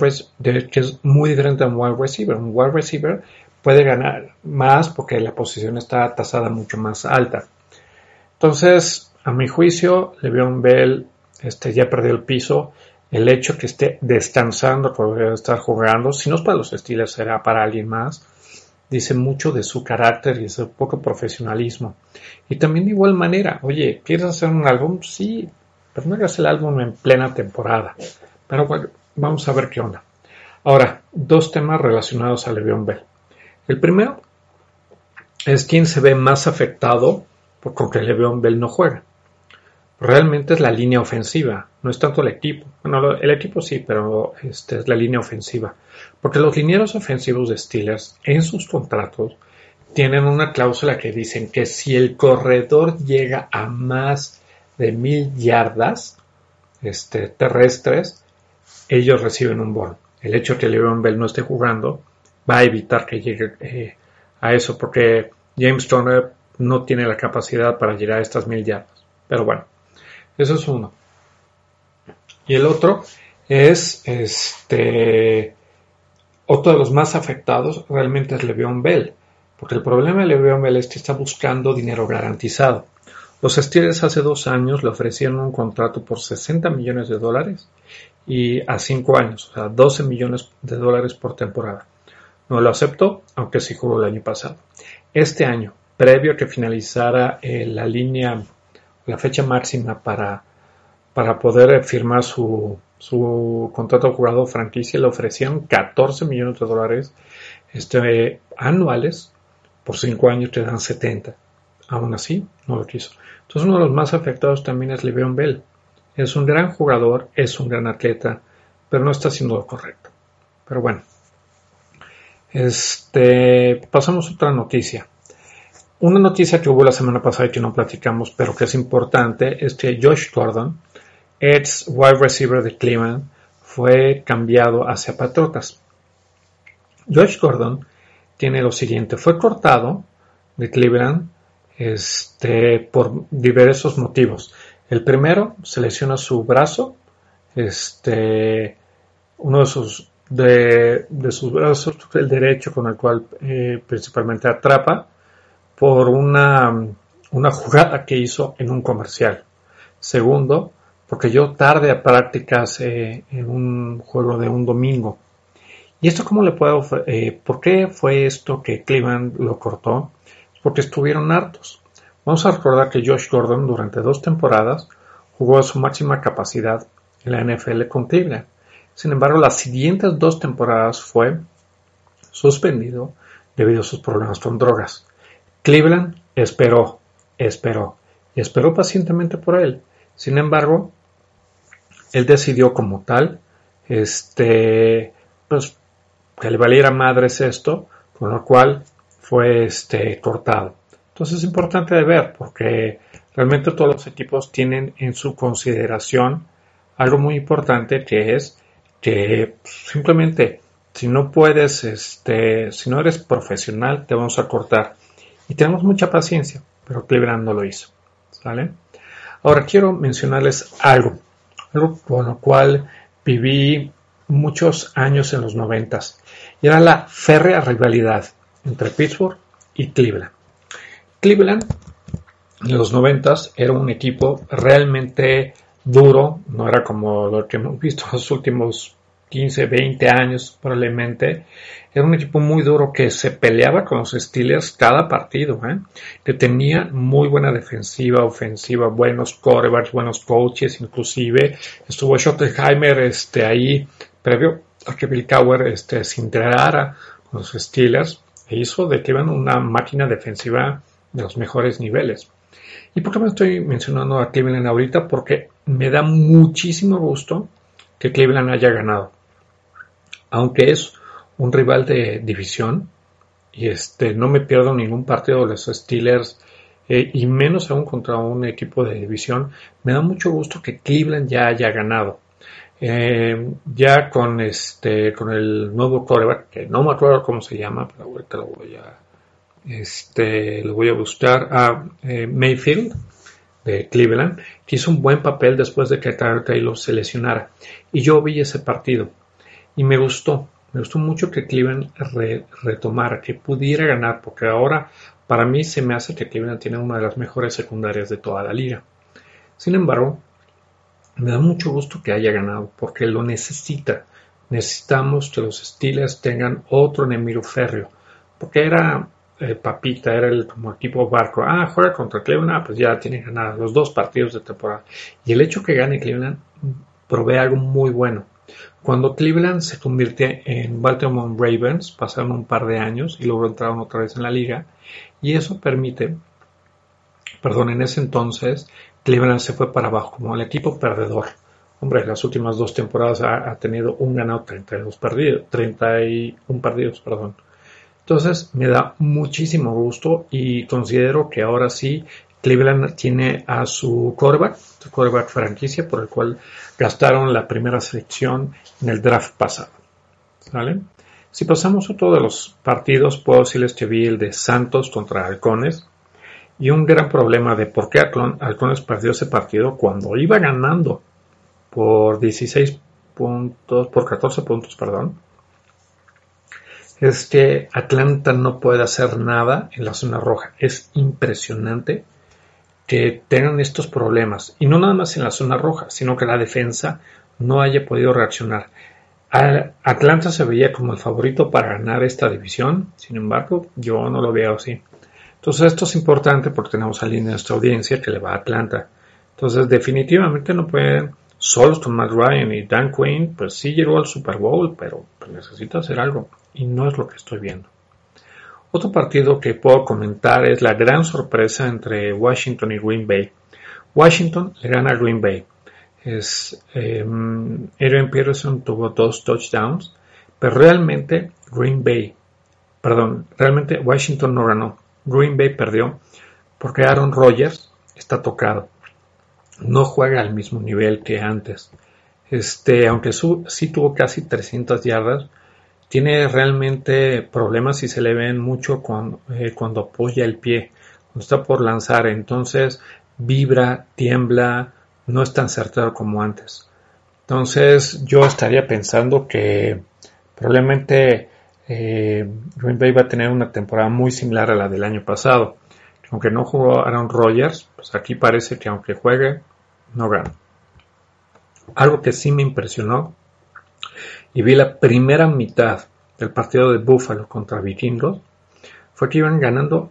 receiver. Un wide receiver puede ganar más porque la posición está tasada mucho más alta. Entonces, a mi juicio, Le'Veon Bell ya perdió el piso. El hecho que esté descansando por estar jugando, si no es para los Steelers, será para alguien más, dice mucho de su carácter y de su poco profesionalismo. Y también de igual manera, oye, ¿quieres hacer un álbum? Sí, pero no hagas el álbum en plena temporada. Pero bueno, vamos a ver qué onda. Ahora, 2 temas relacionados a Le'Veon Bell. El primero es quién se ve más afectado con que Le'Veon Bell no juega. Realmente es la línea ofensiva, no es tanto el equipo. Bueno, el equipo sí, pero es la línea ofensiva. Porque los linieros ofensivos de Steelers en sus contratos tienen una cláusula que dicen que si el corredor llega a más de 1,000 yardas terrestres, ellos reciben un bono. El hecho de que Le'Veon Bell no esté jugando va a evitar que llegue a eso, porque James Conner no tiene la capacidad para llegar a estas 1,000 yardas. Pero bueno, eso es uno. Y el otro es otro de los más afectados realmente es Le'Veon Bell. Porque el problema de Le'Veon Bell es que está buscando dinero garantizado. Los Steelers hace 2 años le ofrecieron un contrato por $60 millones y a 5 años, o sea, $12 millones por temporada. No lo aceptó, aunque sí jugó el año pasado. Este año, previo a que finalizara la fecha máxima para poder firmar su contrato de jugador franquicia, le ofrecieron $14 millones anuales. Por 5 años te dan 70. Aún así, no lo quiso. Entonces, uno de los más afectados también es Le'Veon Bell. Es un gran jugador, es un gran atleta, pero no está haciendo lo correcto. Pero bueno, pasamos a otra noticia. Una noticia que hubo la semana pasada y que no platicamos, pero que es importante, es que Josh Gordon, ex wide receiver de Cleveland, fue cambiado hacia Patriotas. Josh Gordon tiene lo siguiente: fue cortado de Cleveland por diversos motivos. El primero, se lesiona su brazo, uno de sus brazos, el derecho, con el cual principalmente atrapa, por una jugada que hizo en un comercial. Segundo, porque llegó tarde a prácticas en un juego de un domingo. ¿Y esto cómo le puedo por qué fue esto que Cleveland lo cortó? Porque estuvieron hartos. Vamos a recordar que Josh Gordon durante 2 temporadas jugó a su máxima capacidad en la NFL con Cleveland. Sin embargo, las siguientes 2 temporadas fue suspendido debido a sus problemas con drogas. Cleveland esperó pacientemente por él. Sin embargo, él decidió como tal, pues, que le valiera madres esto, con lo cual fue cortado. Entonces es importante de ver, porque realmente todos los equipos tienen en su consideración algo muy importante, que es que simplemente si no puedes, si no eres profesional, te vamos a cortar. Y tenemos mucha paciencia, pero Cleveland no lo hizo. ¿Sale? Ahora quiero mencionarles algo con lo cual viví muchos años en los 90s. Y era la férrea rivalidad entre Pittsburgh y Cleveland. Cleveland en los 90s era un equipo realmente duro, no era como lo que hemos visto en los últimos 15, 20 años probablemente. Era un equipo muy duro que se peleaba con los Steelers cada partido, que tenía muy buena defensiva, ofensiva, buenos quarterbacks, buenos coaches, inclusive estuvo Schottenheimer ahí previo a que Bill Cowher se integrara con los Steelers e hizo de Cleveland una máquina defensiva de los mejores niveles. ¿Y por qué me estoy mencionando a Cleveland ahorita? Porque me da muchísimo gusto que Cleveland haya ganado. Aunque es un rival de división, y no me pierdo ningún partido de los Steelers, y menos aún contra un equipo de división, me da mucho gusto que Cleveland ya haya ganado. Ya con el nuevo quarterback, que no me acuerdo cómo se llama, pero ahorita lo voy a buscar, Mayfield de Cleveland, que hizo un buen papel después de que Tyler Taylor se lesionara, y yo vi ese partido y me gustó mucho que Cleveland retomara, que pudiera ganar, porque ahora para mí se me hace que Cleveland tiene una de las mejores secundarias de toda la liga. Sin embargo, me da mucho gusto que haya ganado, porque lo necesita. Necesitamos que los Steelers tengan otro enemigo férreo, porque era papita, era como equipo barco. Juega contra Cleveland, pues ya tiene ganadas los 2 partidos de temporada. Y el hecho que gane Cleveland provee algo muy bueno. Cuando Cleveland se convierte en Baltimore Ravens, pasaron un par de años y luego entraron otra vez en la liga, y eso permite, en ese entonces Cleveland se fue para abajo como el equipo perdedor. Hombre, las últimas 2 temporadas ha tenido un ganado, 31 partidos. Entonces me da muchísimo gusto y considero que ahora sí Cleveland tiene a su quarterback franquicia, por el cual gastaron la primera selección en el draft pasado. ¿Vale? Si pasamos a otro de los partidos, puedo decirles que vi el de Santos contra Halcones, y un gran problema de por qué Halcones perdió ese partido cuando iba ganando por 14 puntos, es que Atlanta no puede hacer nada en la zona roja. Es impresionante que tengan estos problemas. Y no nada más en la zona roja, sino que la defensa no haya podido reaccionar. Atlanta se veía como el favorito para ganar esta división. Sin embargo, yo no lo veo así. Entonces esto es importante porque tenemos a alguien de nuestra audiencia que le va a Atlanta. Entonces definitivamente no pueden solos con Matt Ryan y Dan Quinn. Pues sí llegó al Super Bowl, pero pues necesita hacer algo. Y no es lo que estoy viendo. Otro partido que puedo comentar es la gran sorpresa entre Washington y Green Bay. Washington le gana a Green Bay. Adrian Peterson tuvo 2 touchdowns, pero realmente Washington no ganó. Green Bay perdió porque Aaron Rodgers está tocado. No juega al mismo nivel que antes. Aunque sí tuvo casi 300 yardas, tiene realmente problemas y se le ven mucho cuando apoya el pie, cuando está por lanzar. Entonces vibra, tiembla, no es tan certero como antes. Entonces yo estaría pensando que probablemente Green Bay va a tener una temporada muy similar a la del año pasado. Aunque no jugó Aaron Rodgers, pues aquí parece que aunque juegue, no gana. Algo que sí me impresionó, y vi la primera mitad del partido de Buffalo contra Vikingos, fue que iban ganando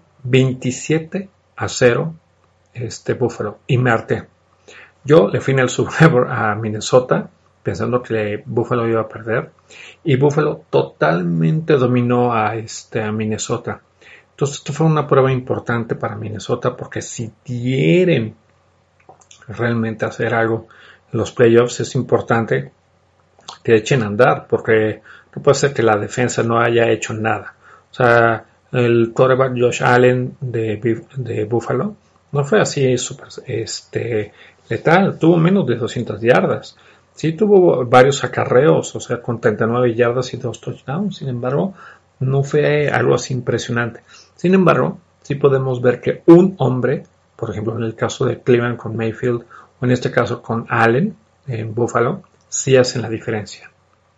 27-0 Buffalo, y me harté. Yo le fui en el Super Bowl a Minnesota pensando que Buffalo iba a perder, y Buffalo totalmente dominó a Minnesota. Entonces esto fue una prueba importante para Minnesota, porque si quieren realmente hacer algo en los playoffs es importante que echen a andar, porque no puede ser que la defensa no haya hecho nada. O sea, el quarterback Josh Allen de Buffalo no fue así súper letal, tuvo menos de 200 yardas. Sí tuvo varios acarreos, o sea, con 39 yardas y 2 touchdowns. Sin embargo, no fue algo así impresionante. Sin embargo, sí podemos ver que un hombre, por ejemplo en el caso de Cleveland con Mayfield, o en este caso con Allen en Buffalo, sí hacen la diferencia.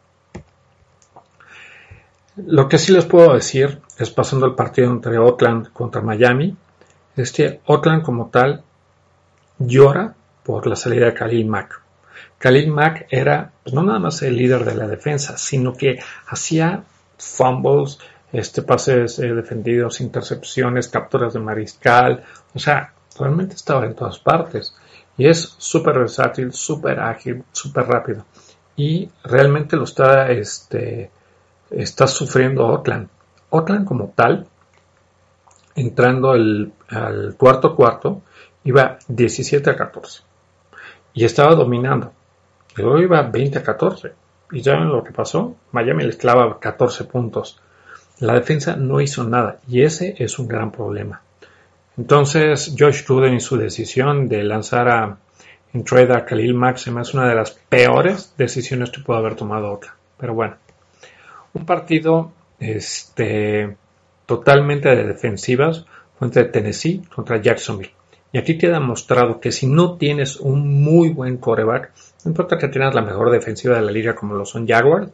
Lo que sí les puedo decir es, pasando el partido entre Oakland contra Miami, es que Oakland como tal llora por la salida de Khalil Mack. Khalil Mack era pues, no nada más el líder de la defensa, sino que hacía fumbles, pases defendidos, intercepciones, capturas de mariscal. O sea, realmente estaba en todas partes. Y es súper versátil, súper ágil, súper rápido. Y realmente lo está sufriendo Oakland. Oakland como tal, entrando al cuarto, iba 17-14. Y estaba dominando. Y luego iba 20-14. ¿Y ya ven lo que pasó? Miami les clava 14 puntos. La defensa no hizo nada. Y ese es un gran problema. Entonces, Josh Gruden y su decisión de lanzar en trade a Khalil Mack se me hace una de las peores decisiones que pudo haber tomado Oakland. Pero bueno, un partido totalmente de defensivas fue entre Tennessee contra Jacksonville. Y aquí queda mostrado que si no tienes un muy buen quarterback, no importa que tengas la mejor defensiva de la liga como lo son Jaguars,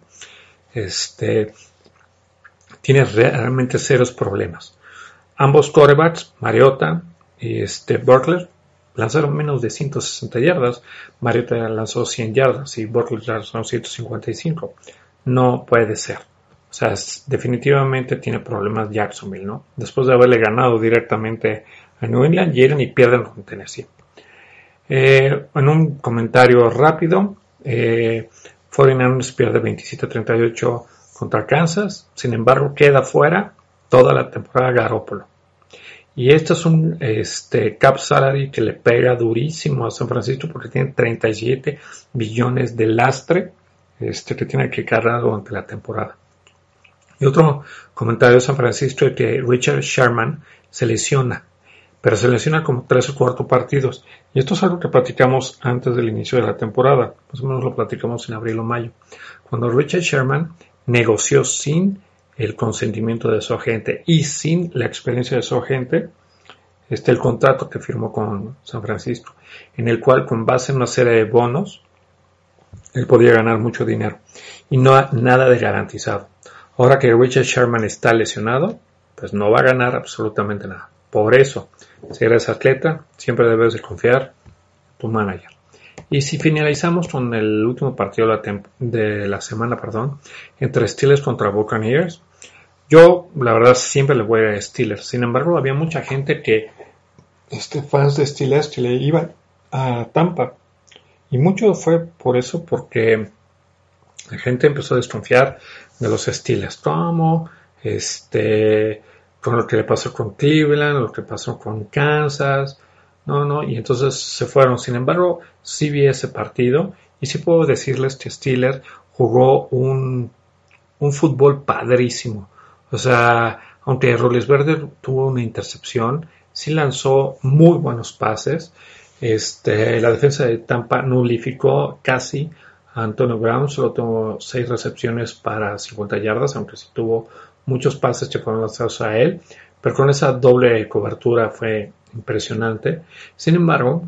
tienes realmente serios problemas. Ambos quarterbacks, Mariota y Butler, lanzaron menos de 160 yardas. Mariota lanzó 100 yardas y Butler lanzó 155. No puede ser. O sea, definitivamente tiene problemas Jacksonville, ¿no? Después de haberle ganado directamente a New England, llegan y pierden con Tennessee. En un comentario rápido, 49ers pierde 27-38 contra Kansas. Sin embargo, queda fuera toda la temporada Garoppolo. Y esto es un cap salary que le pega durísimo a San Francisco, porque tiene 37 billones de lastre que tiene que cargar durante la temporada. Y otro comentario de San Francisco es que Richard Sherman se lesiona, pero se lesiona como 3 o 4 partidos. Y esto es algo que platicamos antes del inicio de la temporada, más o menos lo platicamos en abril o mayo, cuando Richard Sherman negoció sin el consentimiento de su agente y sin la experiencia de su agente, el contrato que firmó con San Francisco, en el cual, con base en una serie de bonos, él podía ganar mucho dinero y no nada de garantizado. Ahora que Richard Sherman está lesionado, pues no va a ganar absolutamente nada. Por eso, si eres atleta, siempre debes de confiar en tu manager. Y si finalizamos con el último partido de la semana, entre Steelers contra Buccaneers, yo la verdad siempre le voy a Steelers. Sin embargo, había mucha gente que fans de Steelers que le iban a Tampa. Y mucho fue por eso, porque la gente empezó a desconfiar de los Steelers. ¿Cómo? Con lo que le pasó con Cleveland, lo que pasó con Kansas. No, y entonces se fueron. Sin embargo, sí vi ese partido y sí puedo decirles que Steelers jugó un fútbol padrísimo. O sea, aunque Roethlisberger tuvo una intercepción, sí lanzó muy buenos pases. La defensa de Tampa nulificó casi a Antonio Brown, solo tuvo 6 recepciones para 50 yardas, aunque sí tuvo muchos pases que fueron lanzados a él, pero con esa doble cobertura fue impresionante. Sin embargo,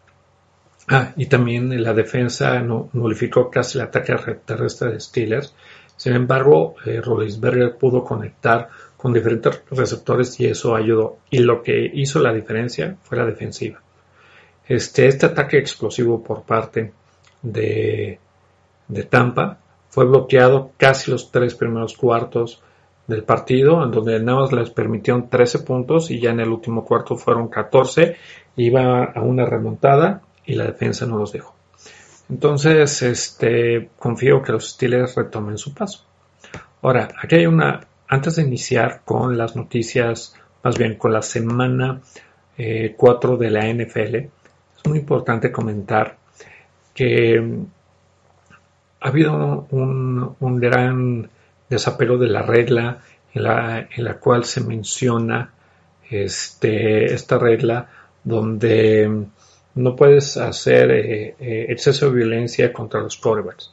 y también la defensa nulificó casi el ataque terrestre de Steelers. Sin embargo, Roethlisberger pudo conectar con diferentes receptores y eso ayudó. Y lo que hizo la diferencia fue la defensiva. Este ataque explosivo por parte de Tampa fue bloqueado casi los 3 primeros cuartos del partido, en donde nada más les permitieron 13 puntos y ya en el último cuarto fueron 14, iba a una remontada y la defensa no los dejó. Entonces, confío que los Steelers retomen su paso. Ahora, aquí hay antes de iniciar con las noticias, más bien con la semana 4 de la NFL, es muy importante comentar que ha habido un gran desapego de la regla en la cual se menciona esta regla donde no puedes hacer exceso de violencia contra los quarterbacks.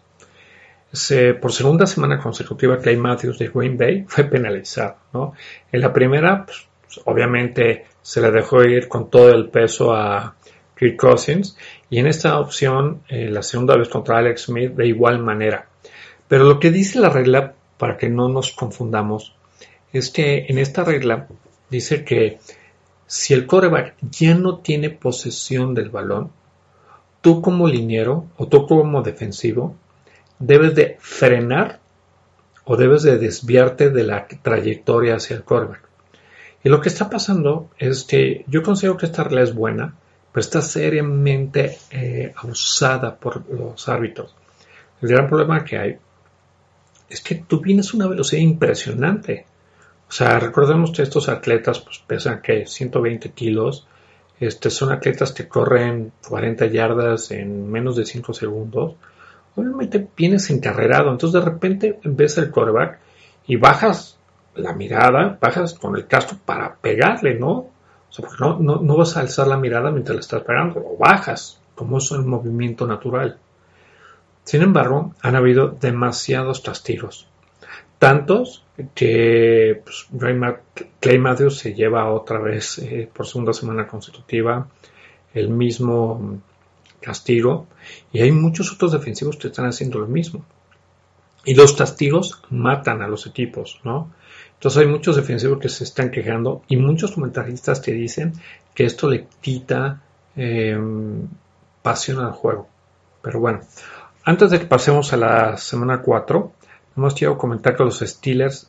Por segunda semana consecutiva, Clay Matthews de Green Bay fue penalizado, ¿no? En la primera, pues, obviamente se le dejó ir con todo el peso a Kirk Cousins, y en esta opción, la segunda vez contra Alex Smith, de igual manera. Pero lo que dice la regla, para que no nos confundamos, es que en esta regla dice que si el quarterback ya no tiene posesión del balón, tú como liniero o tú como defensivo debes de frenar o debes de desviarte de la trayectoria hacia el quarterback. Y lo que está pasando es que yo considero que esta regla es buena, pero está seriamente abusada por los árbitros. El gran problema que hay es que tú vienes a una velocidad impresionante. O sea, recordemos que estos atletas pues, pesan 120 kilos. Son atletas que corren 40 yardas en menos de 5 segundos. Obviamente vienes encarrerado. Entonces de repente ves el quarterback y bajas la mirada, bajas con el casco para pegarle, ¿no? O sea, porque no vas a alzar la mirada mientras le estás pegando. Lo bajas, como es un movimiento natural. Sin embargo, han habido demasiados castigos. Tantos que pues, Clay Matthews se lleva otra vez por segunda semana consecutiva el mismo castigo. Y hay muchos otros defensivos que están haciendo lo mismo. Y los castigos matan a los equipos, ¿no? Entonces hay muchos defensivos que se están quejando y muchos comentaristas que dicen que esto le quita pasión al juego. Pero bueno, antes de que pasemos a la semana 4, nomás quiero comentar que los Steelers,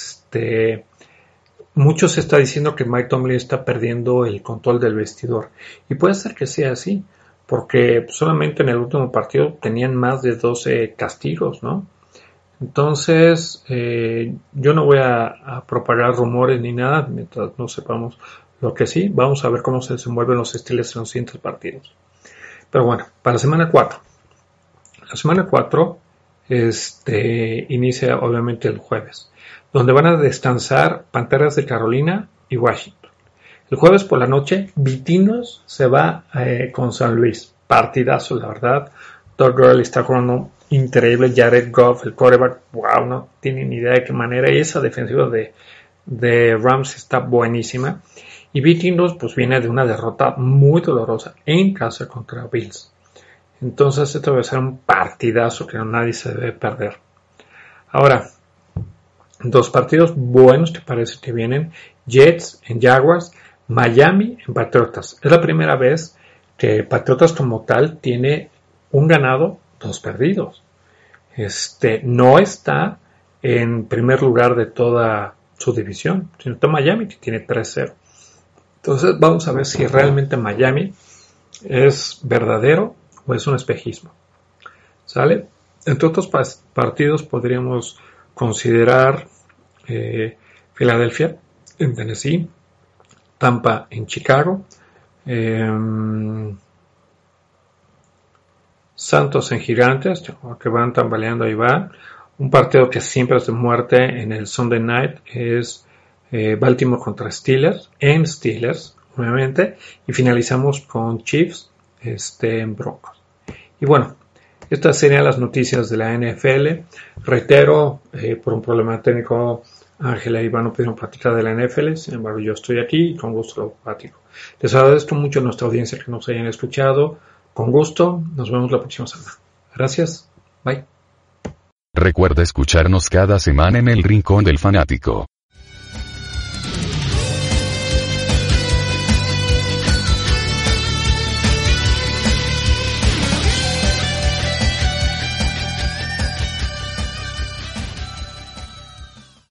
mucho se está diciendo que Mike Tomlin está perdiendo el control del vestidor. Y puede ser que sea así, porque solamente en el último partido tenían más de 12 castigos, ¿no? Entonces, yo no voy a propagar rumores ni nada mientras no sepamos lo que sí. Vamos a ver cómo se desenvuelven los Steelers en los siguientes partidos. Pero bueno, para la semana 4. La semana 4 inicia obviamente el jueves, donde van a descansar Panteras de Carolina y Washington. El jueves por la noche, Vikingos se va con San Luis. Partidazo, la verdad. Todd Gurley está jugando increíble. Jared Goff, el quarterback, wow, no tienen ni idea de qué manera. Y esa defensiva de Rams está buenísima. Y Vikingos pues viene de una derrota muy dolorosa en casa contra Bills. Entonces esto debe ser un partidazo que nadie se debe perder. Ahora, 2 partidos buenos que parece que vienen: Jets en Jaguars, Miami en Patriotas. Es la primera vez que Patriotas como tal tiene un ganado, 2 perdidos. No está en primer lugar de toda su división, sino está Miami, que tiene 3-0. Entonces vamos a ver si realmente Miami es verdadero o es un espejismo. ¿Sale? Entre otros partidos podríamos considerar Filadelfia en Tennessee, Tampa en Chicago, Santos en Gigantes, que van tambaleando ahí van. Un partido que siempre es de muerte en el Sunday Night es Baltimore contra Steelers, en Steelers, obviamente, y finalizamos con Chiefs en Broncos. Y bueno, estas serían las noticias de la NFL. Reitero, por un problema técnico, Ángela y Iván no pudieron platicar de la NFL, sin embargo yo estoy aquí y con gusto lo platico. Les agradezco mucho a nuestra audiencia que nos hayan escuchado. Con gusto, nos vemos la próxima semana. Gracias, bye. Recuerda escucharnos cada semana en El Rincón del Fanático.